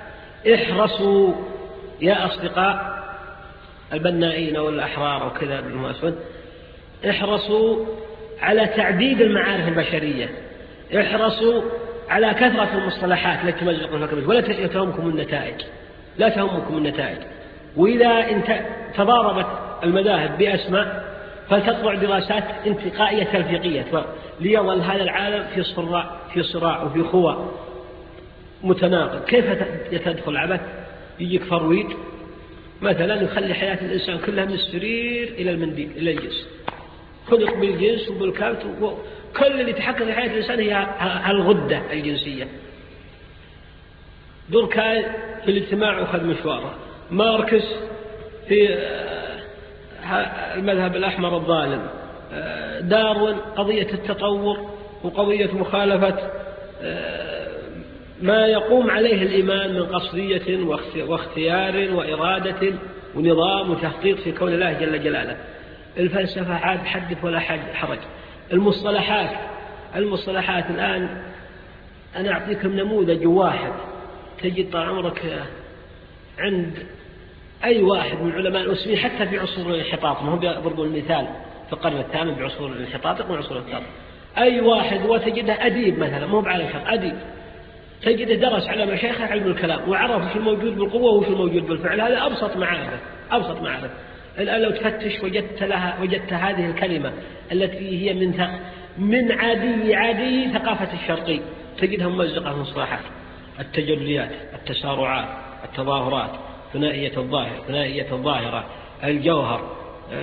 احرصوا يا أصدقاء البنائين أو الأحرار أو كذا بالمؤسسات، احرصوا على تعديد المعارف البشرية، احرصوا على كثرة المصطلحات التي تمزقون لكم، ولا تهمكم النتائج لا تهمكم النتائج. وإذا انت تضاربت المذاهب بأسماء فلتطلع دراسات انتقائية تلفيقية ليظل هذا العالم في صراع في صراع وفي خوى متناقض. كيف يتدخل العبث؟ يجيك فرويد مثلا يخلي حياة الإنسان كلها من السرير إلى المنديل إلى الجنس، خلق بالجنس وبالكبت، وكل اللي تحقق في حياة الإنسان هي الغدة الجنسية. دوركاي في الاجتماع أخذ مشواره، ماركس في المذهب الأحمر الظالم، داروين قضية التطور وقضية مخالفة ما يقوم عليه الإيمان من قصدية واختيار وإرادة ونظام وتخطيط في كون الله جل جلاله. الفلسفة عاد حدث ولا حرج. المصطلحات المصطلحات الآن أنا أعطيكم نموذج واحد تجد طال عمرك عند أي واحد من علماء المسلمين حتى في عصور الانحطاط، ما هم يضربون المثال في القرن الثامن بعصور الانحطاط يقول عصور الانحطاط، أي واحد وتجده أديب مثلا مو بعالم الحق أديب تجده درس على مشايخه علم الكلام وعرف شو الموجود بالقوة وشو الموجود بالفعل. هذا أبسط معارف أبسط معارف. الآن لو تفتش وجدت لها وجدت هذه الكلمة التي هي من من عادي عادي ثقافة الشرقي تجدها ممزقة في مصطلحات التجليات، التسارعات، التظاهرات، ثنائية الظاهر، ثنائية الظاهرة، الجوهر،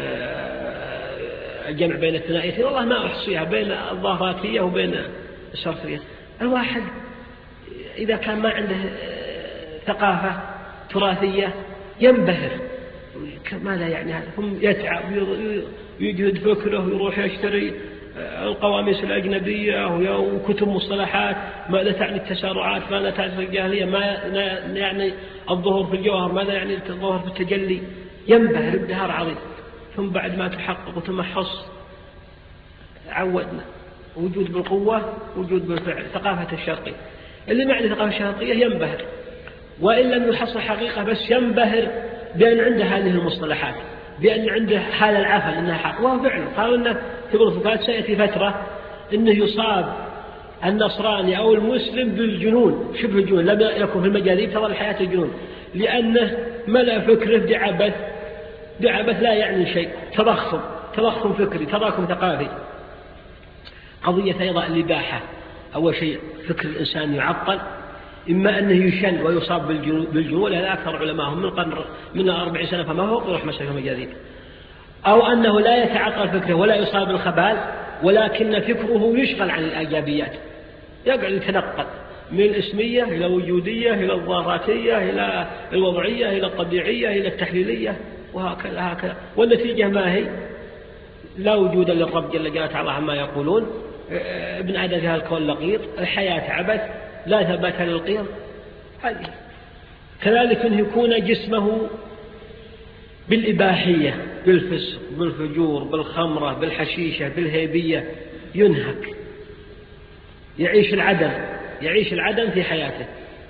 الجمع بين الثنائيتين، والله ما أحصيها، بين الظاهراتية وبين الشرطية. الواحد إذا كان ما عنده ثقافة تراثية ينبهر، ماذا يعني هذا؟ هم يتعب ويجهد فكره ويروح يشتري القواميس الأجنبية وكتب مصطلحات، ماذا تعني التسارعات، ماذا تعني الجاهلية، ما يعني الظهور في الجوهر، ماذا يعني الظهور في التجلي. ينبهر ابتهار عظيم. ثم بعد ما تحقق وتمحص عودنا وجود بالقوة وجود بالفعل. ثقافة الشرقية اللي معنى ثقافة الشرقية ينبهر، وإن لم يحصل حقيقة بس ينبهر بأن عنده هذه المصطلحات، بأن عنده هذا العفن إنها حق. وهو فعلا قالوا إنه في بروتوكولات سيأتي فترة إنه يصاب النصراني أو المسلم بالجنون شبه الجنون، لم يكن في المجاذيب تظل حياة الجنون، لأنه ملأ فكره بعبث بعبث لا يعني شيء، تضخم تضخم فكري، تضخم ثقافي. قضية أيضا الإباحة. أول شيء فكر الإنسان يعطل، إما أنه يشن ويصاب بالجنون، هذا أكثر علماءهم من قرن من أربعين سنة فما هو يروح مسألة المجاذيب، أو أنه لا يتعطل فكره ولا يصاب بالخبال، ولكن فكره يشغل عن الإيجابيات، يقعد يتنقل من الإسمية إلى الوجودية إلى الظاهراتية إلى الوضعية إلى الطبيعية إلى التحليلية وهكذا هكذا. والنتيجة ما هي؟ لا وجود للرب جل جلاله الله عما يقولون، ابن آدم فيها الكون لقيط، الحياة عبث، لا ثبات للقيم. هذه كذلك يكون جسمه بالإباحية، بالفسق، بالفجور، بالخمرة، بالحشيشة، بالهيبية، ينهك، يعيش العدم، يعيش العدم في حياته.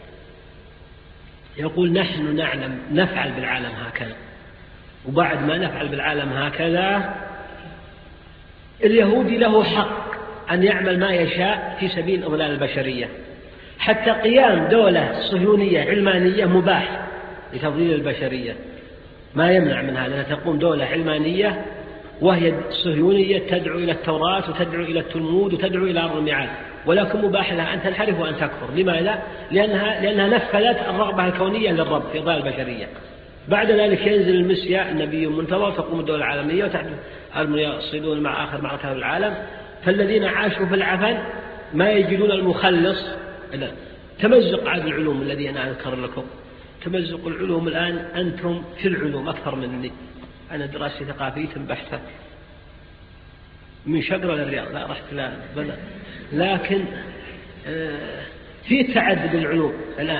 يقول نحن نعلم نفعل بالعالم هكذا، وبعد ما نفعل بالعالم هكذا اليهودي له حق أن يعمل ما يشاء في سبيل إضلال البشرية، حتى قيام دولة صهيونية علمانية مباح لتضليل البشرية، ما يمنع من هذا، تقوم دولة علمانية وهي صهيونية تدعو إلى التوراة وتدعو إلى التلمود وتدعو إلى أرض الميعاد، ولكن مباح لها أن تنحرف وأن تكفر. لماذا؟ لأنها, لأنها نفذت الرغبة الكونية للرب في إضلال البشرية. بعد ذلك ينزل المسيا النبي منتظر، تقوم الدولة العالمية وتحدث المصيدون مع آخر معركة في العالم. فالذين عاشوا في العفن ما يجدون المخلص. تمزق عاد العلوم الذي أنا أذكر لكم، تمزق العلوم الآن، أنتم في العلوم أكثر مني، أنا دراستي ثقافية بحتة من شقرة للرياض، لا رحت لا بلا. لكن في تعدد العلوم الآن.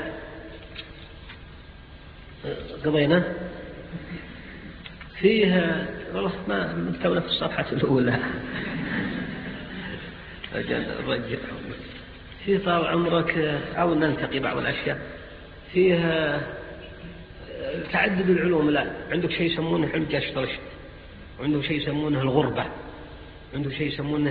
قضينا فيها والله ما متونا في الصفحة الأولى الرجل في طال عمرك أو نلتقي بعض الأشياء فيها تعدد العلوم. الآن عندك شيء يسمونه علم جاشترش، وعنده شيء يسمونه الغربة، عنده شيء يسمونه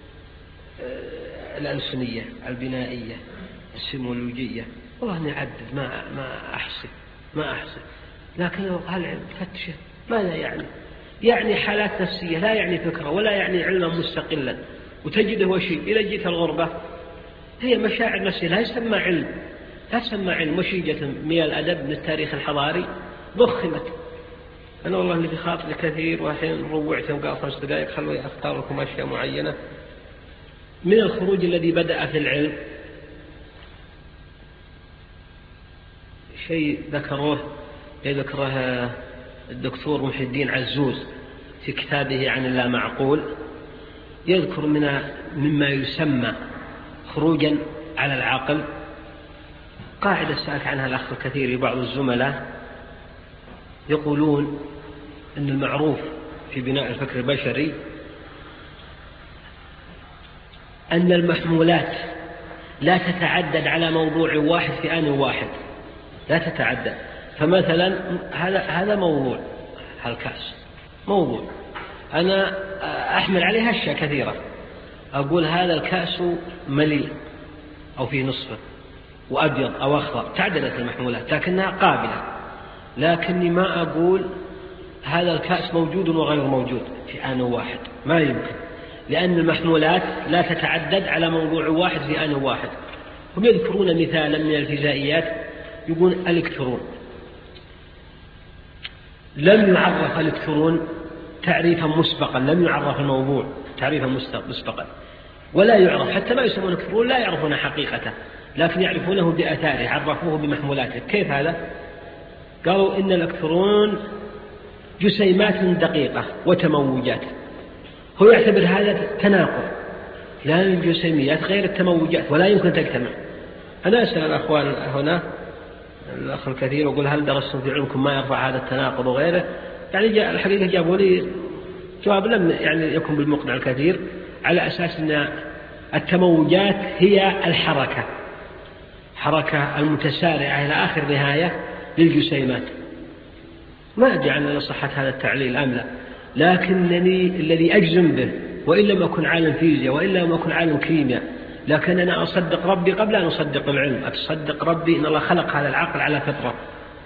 الألسنية، البنائية، السيمولوجية. والله أني أعدد ما ما أحصي ما أحصي لكن لو قال علم فتشه ماذا يعني؟ يعني حالات نفسية، لا يعني فكرة ولا يعني علما مستقلا، وتجده هو شيء. إذا جيت الغربة هي مشاعر نفسية، لا يسمى علم، لا تسمى علم، مشيجة من الأدب من التاريخ الحضاري ضخمت. أنا والله اللي في خاطري كثير، وحين روعتهم قال خمس دقائق خلوا أختار لكم أشياء معينة من الخروج الذي بدأ في العلم. شيء ذكروه يذكره الدكتور محي الدين عزوز في كتابه عن اللامعقول، يذكر من مما يسمى خروجا على العقل قاعدة سألت عنها الأخ الكثير بعض الزملاء، يقولون أن المعروف في بناء الفكر البشري أن المحمولات لا تتعدد على موضوع واحد في آن واحد، لا تتعدد. فمثلا هذا هذا موضوع، هالكأس موضوع، أنا أحمل عليها أشياء كثيرة، أقول هذا الكأس مليء أو فيه نصفه وأبيض أو أخضر، تعددت المحمولات لكنها قابلة. لكني ما أقول هذا الكأس موجود وغير موجود في آن واحد، ما يمكن، لأن المحمولات لا تتعدد على موضوع واحد في آن واحد. هم يذكرون مثالا من الفيزيائيات، يقول الإلكترون لم يعرف الإلكترون تعريفا مسبقا، لم يعرف الموضوع تعريفا مسبقا، ولا يعرف حتى ما يسمونه الإلكترون، لا يعرفون حقيقته لكن يعرفونه بآثاره، عرفوه بمحمولاته. كيف هذا؟ قالوا إن الإلكترون جسيمات دقيقة وتموجات، هو يعتبر هذا تناقض، لأن الجسيميات غير التموجات ولا يمكن تجتمع. أنا أسأل الأخوان هنا الأخ الكثير وقل هل درستم في علمكم ما يرفع هذا التناقض وغيره؟ يعني الحقيقة جابوا لي جواب لم يعني يكون بالمقنع الكثير، على أساس أن التموجات هي الحركة، حركة المتسارعة إلى آخر نهاية للجسيمات. ما أدري عن صحة هذا التعليل أم لا، لكنني الذي أجزم به، وإن لم أكن عالم فيزياء وإن لم أكن عالم كيمياء، لكن أنا أصدق ربي قبل أن أصدق العلم، أصدق ربي إن الله خلق هذا العقل على فطرة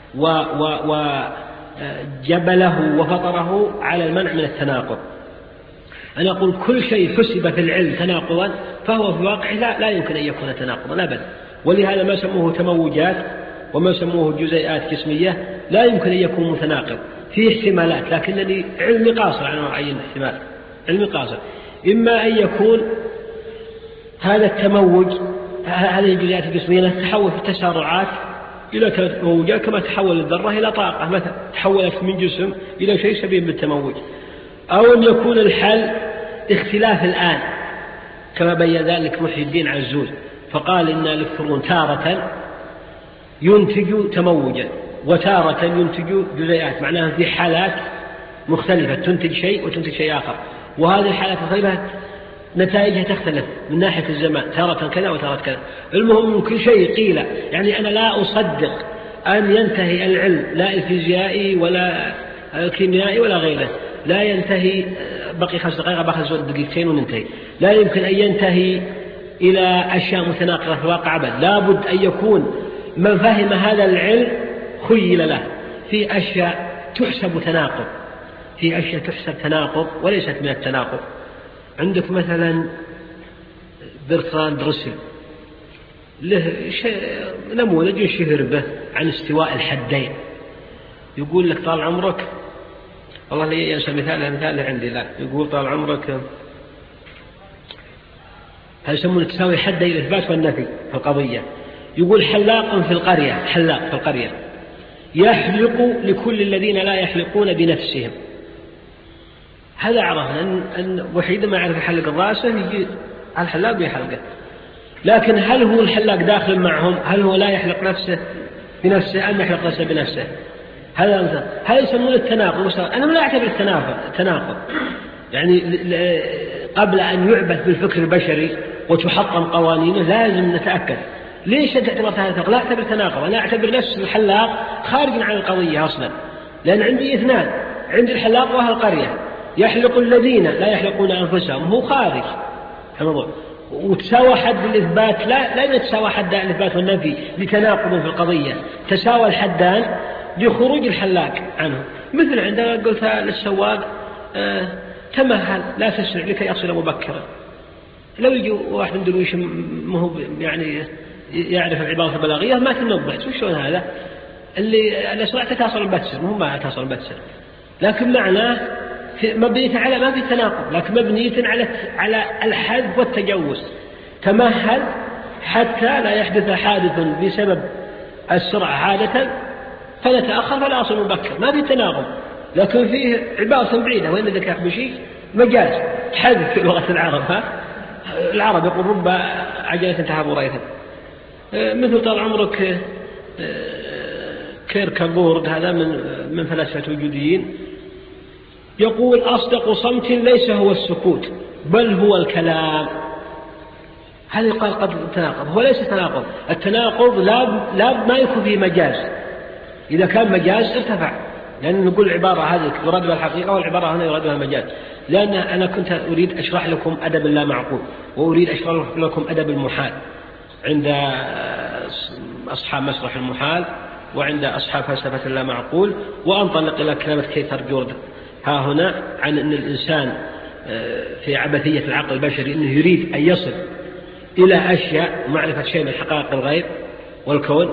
وجبله وفطره على المنع من التناقض. أنا أقول كل شيء حسب في العلم تناقضا فهو في الواقع لا, لا يمكن أن يكون تناقضا أبدا، ولهذا ما سموه تموجات وما سموه جزيئات جسمية لا يمكن أن يكون متناقض، فيه احتمالات، لكنني علمي قاصر عن معين احتمال، علمي قاصر. إما أن يكون هذا التموج، هذه الجزيئات الجسمية تتحول في التسارعات إلى تموجات، كما تحول الذرة إلى طاقة مثلا، تحولت من جسم إلى شيء شبيه بالتموج. أو أن يكون الحل اختلاف الآن كما بين ذلك محي الدين عزوز، فقال إن الإلكترون تارة ينتج تموجا وتارة ينتج جزيئات، معناها في حالات مختلفة تنتج شيء وتنتج شيء آخر، وهذه الحالات المختلفة نتائجها تختلف من ناحية الزمان، تارة كذا وتارة كذا. المهم من كل شيء قيل، يعني أنا لا أصدق أن ينتهي العلم لا الفيزيائي ولا الكيميائي ولا غيره، لا ينتهي، بقي خمس دقائق باخذ دقيقتين وننتهي، لا يمكن أن ينتهي إلى أشياء متناقضة في الواقع أبدا. لابد أن يكون من فهم هذا العلم خيل له في أشياء تحسب تناقض، في أشياء تحسب تناقض وليست من التناقض. عندك مثلا برتراند راسل له نموذج شهر به عن استواء الحدين، يقول لك طال عمرك، والله لي ينسى مثاله مثاله عندي، لا يقول طال عمرك هذا يسمونه تساوي حدي الإثبات والنفي في القضية. يقول حلاق في القرية، حلاق في القرية يحلق لكل الذين لا يحلقون بنفسهم. هذا عرف أن, أن وحيد ما يعرف يحلق راسه يجي الحلاق بيحلقه، لكن هل هو الحلاق داخل معهم؟ هل هو لا يحلق نفسه بنفسه أم يحلق نفسه بنفسه؟ هذا هذا يسمونه التناقض. أنا لا أعتبر التناقض، يعني قبل أن يعبث بالفكر البشري وتحطم قوانينه لازم نتأكد ليش أنت اعتبرت هذا التناقض؟ لا أعتبر تناقض، أنا أعتبر نفس الحلاق خارج عن القضية أصلا، لأن عندي اثنان، عندي الحلاق وأهل القرية، يحلق الذين لا يحلقون أنفسهم، هو خارج الموضوع. وتساوى حد الإثبات، لا لا يتساوى حد الإثبات والنفي لتناقض في القضية، تساوى الحدان لخروج الحلاق عنه. مثل عندما قلت للسواق آه تمهل لا تسرع لكي يصل مبكرا، لو يجي واحد من درويش مهو يعني يعرف العبارة البلاغية ما تنبهت وشون هذا اللي الأسرع تتصل بتسر، مو ما تتصل بتسر، لكن معناه مبنية على ما في تناقض، لكن مبنية على على الحذف والتجوز. تمهل حتى لا يحدث حادث بسبب السرعة عادة فنتأخر فلا أصل مبكر، ما في تناقض، لكن فيه عبارة بعيدة. وين ذكاء بشيء مجاز حذف في لغة العرب. ها العرب يقول رب عجلة تهاب ريثا. مثل طال عمرك كيركاغورد، هذا من من فلاسفة الوجوديين، يقول أصدق صمت ليس هو السكوت بل هو الكلام. هذا يقال قد تناقض، هو ليس تناقض. التناقض لا لا ما يكون فيه مجاز، إذا كان مجاز ارتفع، لأن نقول العبارة هذه يراد بها الحقيقة والعبارة هنا يراد بها المجاز. لأن أنا كنت أريد أشرح لكم أدب اللا معقول، وأريد أشرح لكم أدب المحال عند أصحاب مسرح المحال وعند أصحاب فلسفة اللا معقول، وأنطلق إلى كلمة كيثر جوردن ها هنا عن أن الإنسان في عبثية العقل البشري أنه يريد أن يصل إلى أشياء معرفة شيء من حقائق الغيب والكون،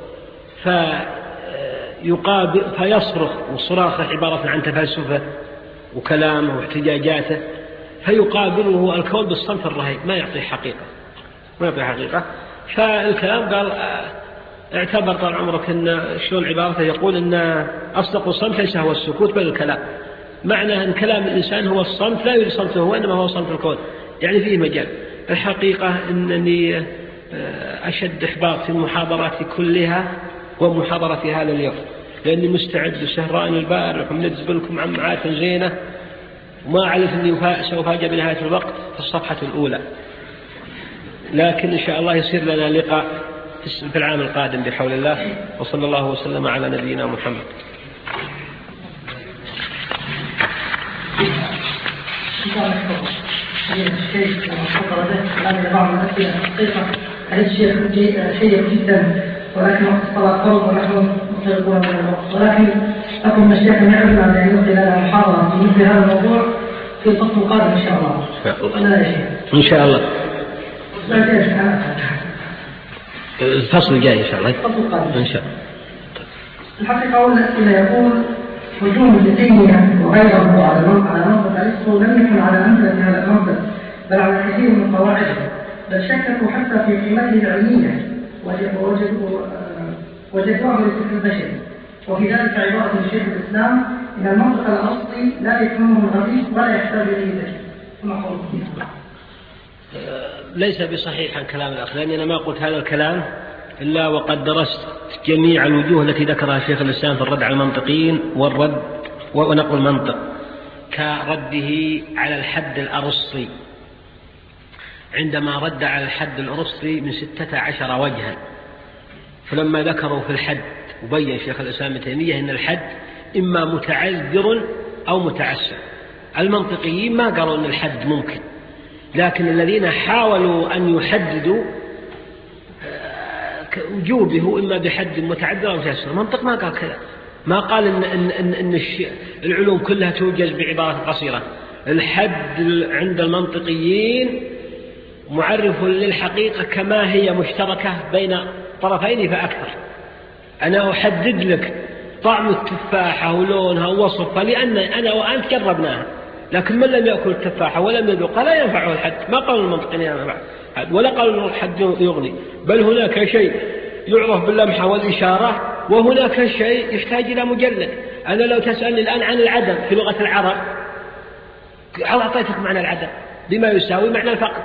فيقابل فيصرخ، وصراخه عبارة عن تفلسفه وكلامه واحتجاجاته، فيقابله الكون بالصمت الرهيب ما يعطي حقيقة ما يعطي حقيقة. فالكلام قال اعتبر طال عمرك أن شلون عبارته، يقول أن أصدق الصمت ليس هو السكوت بل الكلام، معنى أن كلام الإنسان هو الصمت، لا يريد صمته هو إنما هو صمت الكون، يعني فيه مجال. الحقيقة أنني أشد إحباط في المحاضرات كلها ومحاضرة هذا اليوم، لأني مستعد سهران البارح ومنزل لكم عمعات زينة، وما أعرف أني سأفاجأ بنهاية الوقت في الصفحة الأولى، لكن إن شاء الله يصير لنا لقاء في العام القادم بحول الله. وصلى الله وسلم على نبينا محمد. الشيخ فقر به هذه بعض الأسئلة الحقيقة هذا الشيخ شيق جدا، ولكن وقت الصلاة قرب ونحن مطلقون من الوقت، ولكن لكم الشيخ نعلم أن يلقي لنا محاضرة في مثل هذا الموضوع في الفصل القادم إن شاء الله. إن شاء الله الفصل الجاي إن شاء الله. الفصل القادم إن شاء الله. الحقيقة أول الأسئلة يقول هجوم ابن تيمية وغيره على منطق أرسطو لم يكن على أمثلة هذا المنطق بل على كثير من قواعده، بل شككوا حتى في قيمته العلمية وجدوها للفكر البشري. وفي ذلك عبارة من شيخ الإسلام إن المنطق الأصلي لا يفهمه الغريب ولا يحتاج إليه كما قلت. ليس بصحيح عن كلام الأخ، لأني أنا ما قلت هذا الكلام إلا وقد درست جميع الوجوه التي ذكرها شيخ الإسلام في الرد على المنطقيين والرد ونقل المنطق، كرده على الحد الأرسطي عندما رد على الحد الأرسطي من ستة عشر وجها. فلما ذكروا في الحد وبين شيخ الإسلام ابن تيمية أن الحد إما متعذر أو متعسر. المنطقيين ما قالوا أن الحد ممكن، لكن الذين حاولوا أن يحددوا وجوبه إما بحد متعذر أو متعسر، المنطق ما قال كذا، ما قال إن, إن, إن, إن العلوم كلها توجز بعبارة قصيرة. الحد عند المنطقيين معرف للحقيقة كما هي مشتركة بين طرفين فأكثر. أنا أحدد لك طعم التفاحة ولونها ووصفها لأن أنا وأنت جربناها، لكن من لم يأكل التفاحة ولم يذوقها لا ينفعه الحد. ما قالوا المنطقيين ينفع ولا قالوا الحد يغني، بل هناك شيء يعرف باللمحة والإشارة وهناك شيء يحتاج إلى مجلد. أنا لو تسألني الآن عن العدم في لغة العرب أعطيتك معنى العدم بما يساوي معنى الفقد،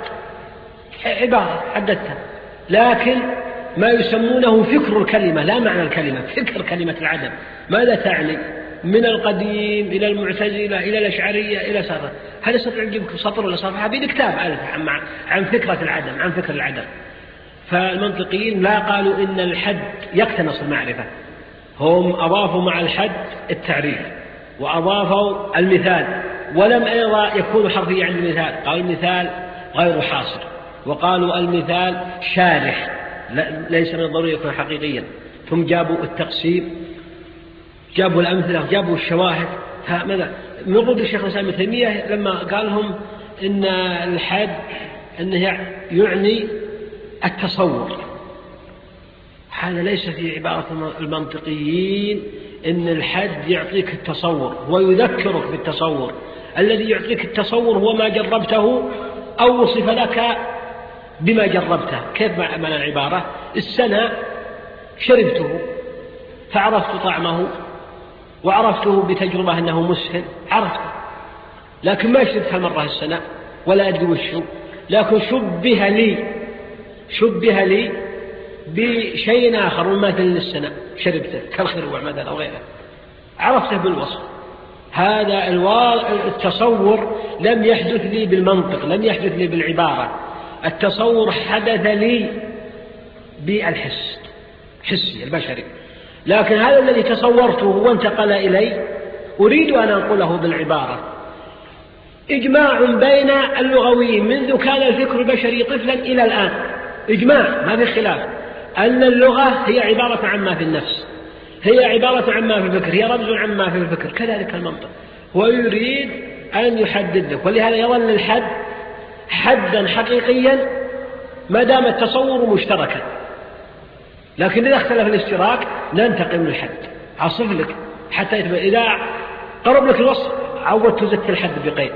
عبارة حددتها، لكن ما يسمونه فكر الكلمة لا معنى الكلمة، فكر كلمة العدم ماذا تعني من القديم إلى المعتزلة إلى الأشعرية إلى سطر. هل يستطيع يجيب سطر ولا صفحة؟ بيد كتاب ألف عن فكرة العدم عن فكر العدم. فالمنطقيين لا قالوا إن الحد يقتنص المعرفة، هم أضافوا مع الحد التعريف وأضافوا المثال، ولم أيضا يكون حرفيا عند المثال، قالوا المثال غير حاصر، وقالوا المثال شارح ليس من الضروري يكون حقيقيا. ثم جابوا التقسيم، جابوا الأمثلة، جابوا الشواهد. فماذا من رد الشيخ الإسلام ابن تيمية لما قال لهم إن الحد أنه يعني التصور؟ هذا ليس في عبارة المنطقيين إن الحد يعطيك التصور ويذكرك بالتصور. الذي يعطيك التصور هو ما جربته أو وصف لك بما جربته. كيف معنى العبارة؟ السنة شربته فعرفت طعمه وعرفته بتجربة أنه مسهل، عرفته، لكن ما شربت هالمرة السنة ولا أدري وشو، لكن شبه لي شبه لي بشيء آخر مماثل للسنة شربته كالخروع مثلا أو غيره، عرفته بالوصف. هذا التصور لم يحدث لي بالمنطق، لم يحدث لي بالعبارة، التصور حدث لي بالحس، حسي البشري. لكن هذا الذي تصورته وانتقل إلي أريد أن أنقله بالعبارة. إجماع بين اللغويين منذ كان الفكر البشري طفلا إلى الآن، إجماع ما في خلاف أن اللغة هي عبارة عما في النفس، هي عبارة عما في الفكر، هي رمز عما في الفكر. كذلك المنطق، ويريد أن يحدد لك، ولهذا يظل الحد حدا حقيقيا ما دام التصور مشتركا. لكن إذا اختلف الاشتراك ننتقل من الحد، عصف لك حتى يتبع. إذا قرب لك الوصف عودت زدت الحد بقيد.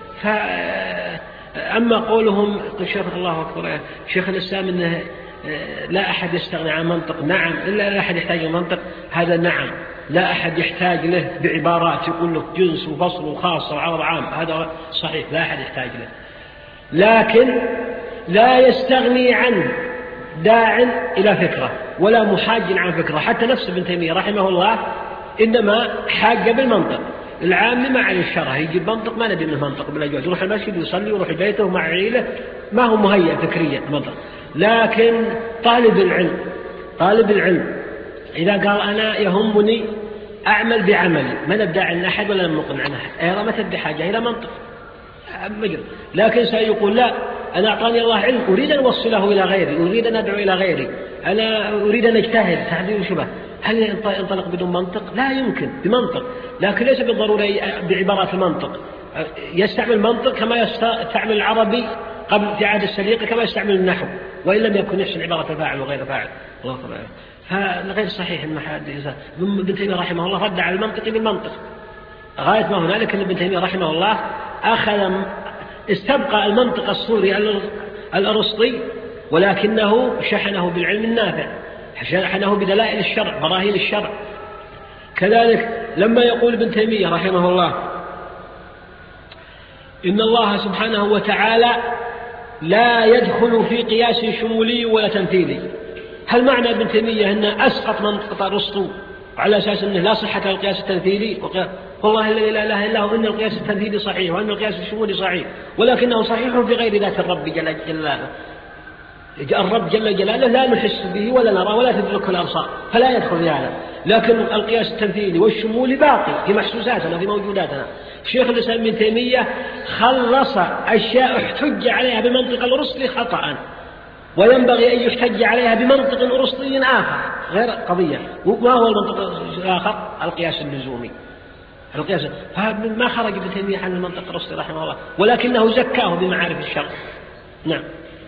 فأما قولهم شيخ الله أكبر شيخ الإسلام إنه لا أحد يستغني عن منطق، نعم، إلا لا أحد يحتاج المنطق، هذا نعم، لا أحد يحتاج له بعبارات يقول له جنس وفصل وخاص وعرض عام، هذا صحيح لا أحد يحتاج له، لكن لا يستغني عنه داع إلى فكرة ولا محاج عن فكرة. حتى نفس ابن تيمية رحمه الله إنما حاج بالمنطق. العام ما عليه الشرع يجيب منطق، ما نبي منه منطق بلا جواد، يروح المسجد ويصلي ويروح بيته مع عيله، ما هو مهيئ فكريا منطق. لكن طالب العلم طالب العلم إذا قال أنا يهمني أعمل بعملي ما نبدأ عن أحد ولا نقن عن أحد، أيضا ما تبدأ حاجة إلى منطق مجرد. لكن سيقول لا، أنا أعطاني الله علم أريد أن أوصله إلى غيري، أريد أن أدعو إلى غيري، أنا أريد أن أجتهد تحديد شبه. هل ينطلق بدون منطق؟ لا يمكن بمنطق، لكن ليس بالضرورة بعبارات المنطق. يستعمل منطق كما يستعمل العربي قبل في عهد السليقة كما يستعمل النحو، وإن لم يكن يحسن عبارة الفاعل وغير فاعل. الله تعالى. فغير صحيح أن حد ابن تيمية رحمه الله رد على المنطق بالمنطق غاية ما هنالك. أن ابن تيمية رحمه الله أخذ استبقى المنطق الصوري الأرسطي، ولكنه شحنه بالعلم النافع، شحنه بدلائل الشرع براهين الشرع. كذلك لما يقول ابن تيمية رحمه الله إن الله سبحانه وتعالى لا يدخل في قياس شمولي ولا تمثيلي، هل معنى ابن تيمية أن أسقط منطقة أرسطو على أساس أنه لا صحة القياس التمثيلي؟ والله الذي لا إله إلا هو إن القياس التمثيلي صحيح وأن القياس الشمولي صحيح، ولكنه صحيح في غير ذات الرب جل جلاله. الرب جل جلاله لا نحس به ولا نرى ولا تدركه الأبصار فلا يدخل في هذا، لكن القياس التمثيلي والشمولي باقي في محسوساتنا في موجوداتنا. شيخ الإسلام ابن تيمية خلص أشياء احتج عليها بمنطق الأرسطي خطأ، وينبغي أن يحتج عليها بمنطق أرسطي آخر غير قضية. ما هو المنطق الآخر؟ القياس اللزومي. القياس فما خرج ابن تيمية عن المنطق الأرسطي رحمه الله، ولكنه زكاه بمعارف الشرع. نعم.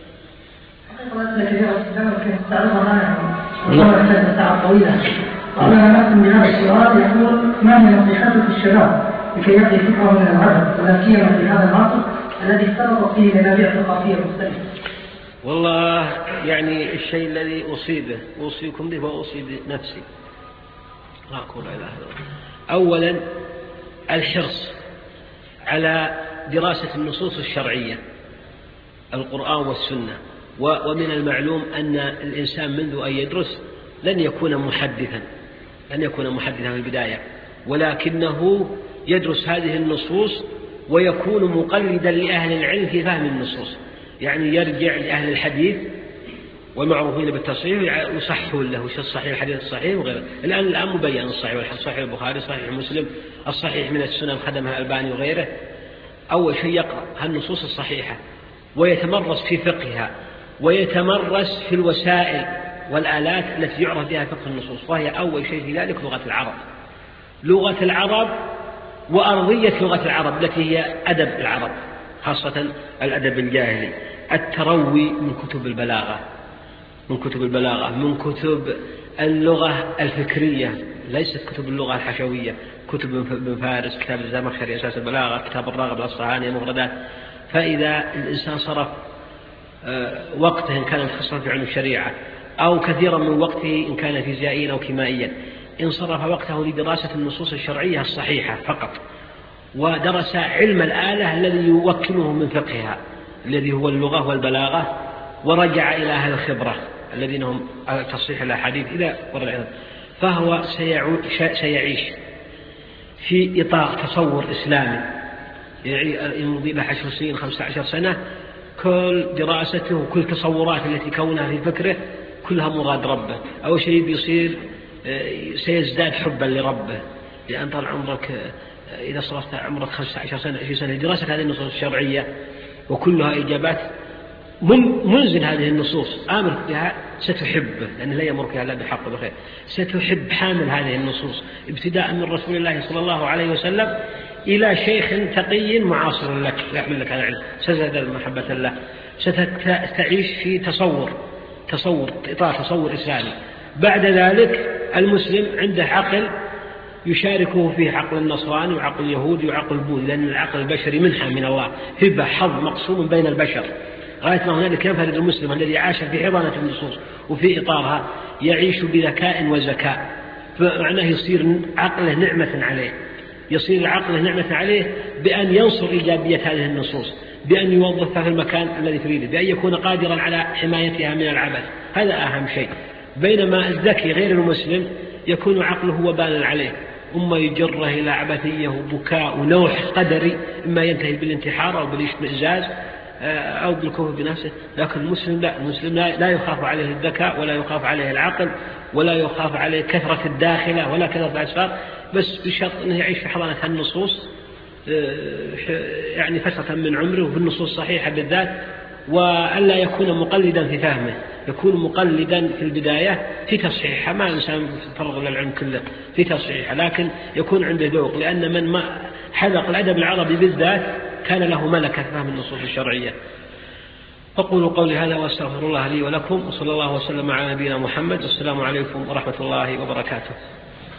وأنا ناس من هذا السؤال يقول ما هي نصيحتك للشباب لكي يقضي فكره من العدد ولا سيما في هذا العصر الذي اختلطت فيه المنابع الثقافية المختلفة؟ والله يعني الشيء الذي أصيبه أوصيكم به وأصيب نفسي لا أقول إله إلا الله. أولا الحرص على دراسة النصوص الشرعية القرآن والسنة، ومن المعلوم أن الإنسان منذ أن يدرس لن يكون محدثا لن يكون محدثا في البداية، ولكنه يدرس هذه النصوص ويكون مقلدا لأهل العلم في فهم النصوص، يعني يرجع لأهل الحديث والمعروفين بالتصحيح يصححون له وش الصحيح الحديث الصحيح وغيره. الآن الآن مبين الصحيح والحديث صحيح البخاري صحيح مسلم الصحيح من السنن خدمها الألباني وغيره. أول شيء يقرأ هالنصوص الصحيحة ويتمرس في فقهها ويتمرس في الوسائل والآلات التي يعرف بها فقه النصوص، وهي أول شيء في ذلك لغة العرب لغة العرب وأرضية لغة العرب التي هي أدب العرب خاصة الأدب الجاهلي. التروي من كتب البلاغة من كتب البلاغة من كتب اللغة الفكرية ليست كتب اللغة الحشوية، كتب ابن فارس كتاب الزمخشري أساس البلاغة كتاب الراغب الأصفهاني مفردات. فإذا الإنسان صرف وقته إن كان متخصصا في علم الشريعة أو كثيرا من وقته إن كان فيزيائيا أو كيميائيا إن صرف وقته لدراسة النصوص الشرعية الصحيحة فقط ودرس علم الآلة الذي يوكله من فقهها الذي هو اللغة والبلاغة ورجع إلى أهل الخبرة الذين هم تصحيح الأحاديث إلى ورد، فهو سيعيش في إطار تصور إسلامي يمضي له عشر سنين خمسة عشر سنة كل دراسته وكل تصورات التي كونها في فكره كلها مراد ربه. أول شيء بيصير سيزداد حبا لربه، لأن طال عمرك إذا صرفت عمرك خمسة عشر سنة عشرين سنة دراسة هذه النصوص الشرعية وكلها إجابات منزل هذه النصوص آمر بها ستحبه، لأنه لا يمرك إلا بحق بخير. ستحب حامل هذه النصوص ابتداء من رسول الله صلى الله عليه وسلم إلى شيخ تقي معاصر لك يحمل لك هذا العلم، ستزداد محبة الله، ستعيش في تصور تصور إطار تصور إسلامي. بعد ذلك المسلم عنده عقل يشاركه فيه عقل النصراني وعقل اليهودي وعقل البوذي، لأن العقل البشري منحة من الله هبة حظ مقسوم بين البشر. غاية ما هنالك ينفرد المسلم الذي عاش في حضانة النصوص وفي إطارها يعيش بذكاء وزكاء، فمعناه يصير عقله نعمة عليه يصير عقله نعمة عليه بأن ينصر إيجابية هذه النصوص، بأن يوظفها في المكان الذي تريده، بأن يكون قادرا على حمايتها من العبث. هذا أهم شيء. بينما الذكي غير المسلم يكون عقله وبالا عليه، أما يجره إلى عبثية وبكاء ونوح قدري، إما ينتهي بالانتحار أو بالاشمئزاز أو بالكفر بنفسه. لكن المسلم لا المسلم لا يخاف عليه الذكاء ولا يخاف عليه العقل ولا يخاف عليه كثرة الداخلة ولا كثرة الأسفار، بس بشرط أنه يعيش في حضانة النصوص يعني فترة من عمره وفي النصوص الصحيحة بالذات، وألا يكون مقلدا في فهمه، يكون مقلدا في البداية في تصحيحها، ما الإنسان يتفرغ للعلم كله في تصحيحها، لكن يكون عنده ذوق، لأن من ما حذق الأدب العربي بالذات كان له ملكة فهم النصوص الشرعية. أقول قولي هذا وأستغفر الله لي ولكم، وصلى الله وسلم على نبينا محمد، والسلام عليكم ورحمة الله وبركاته.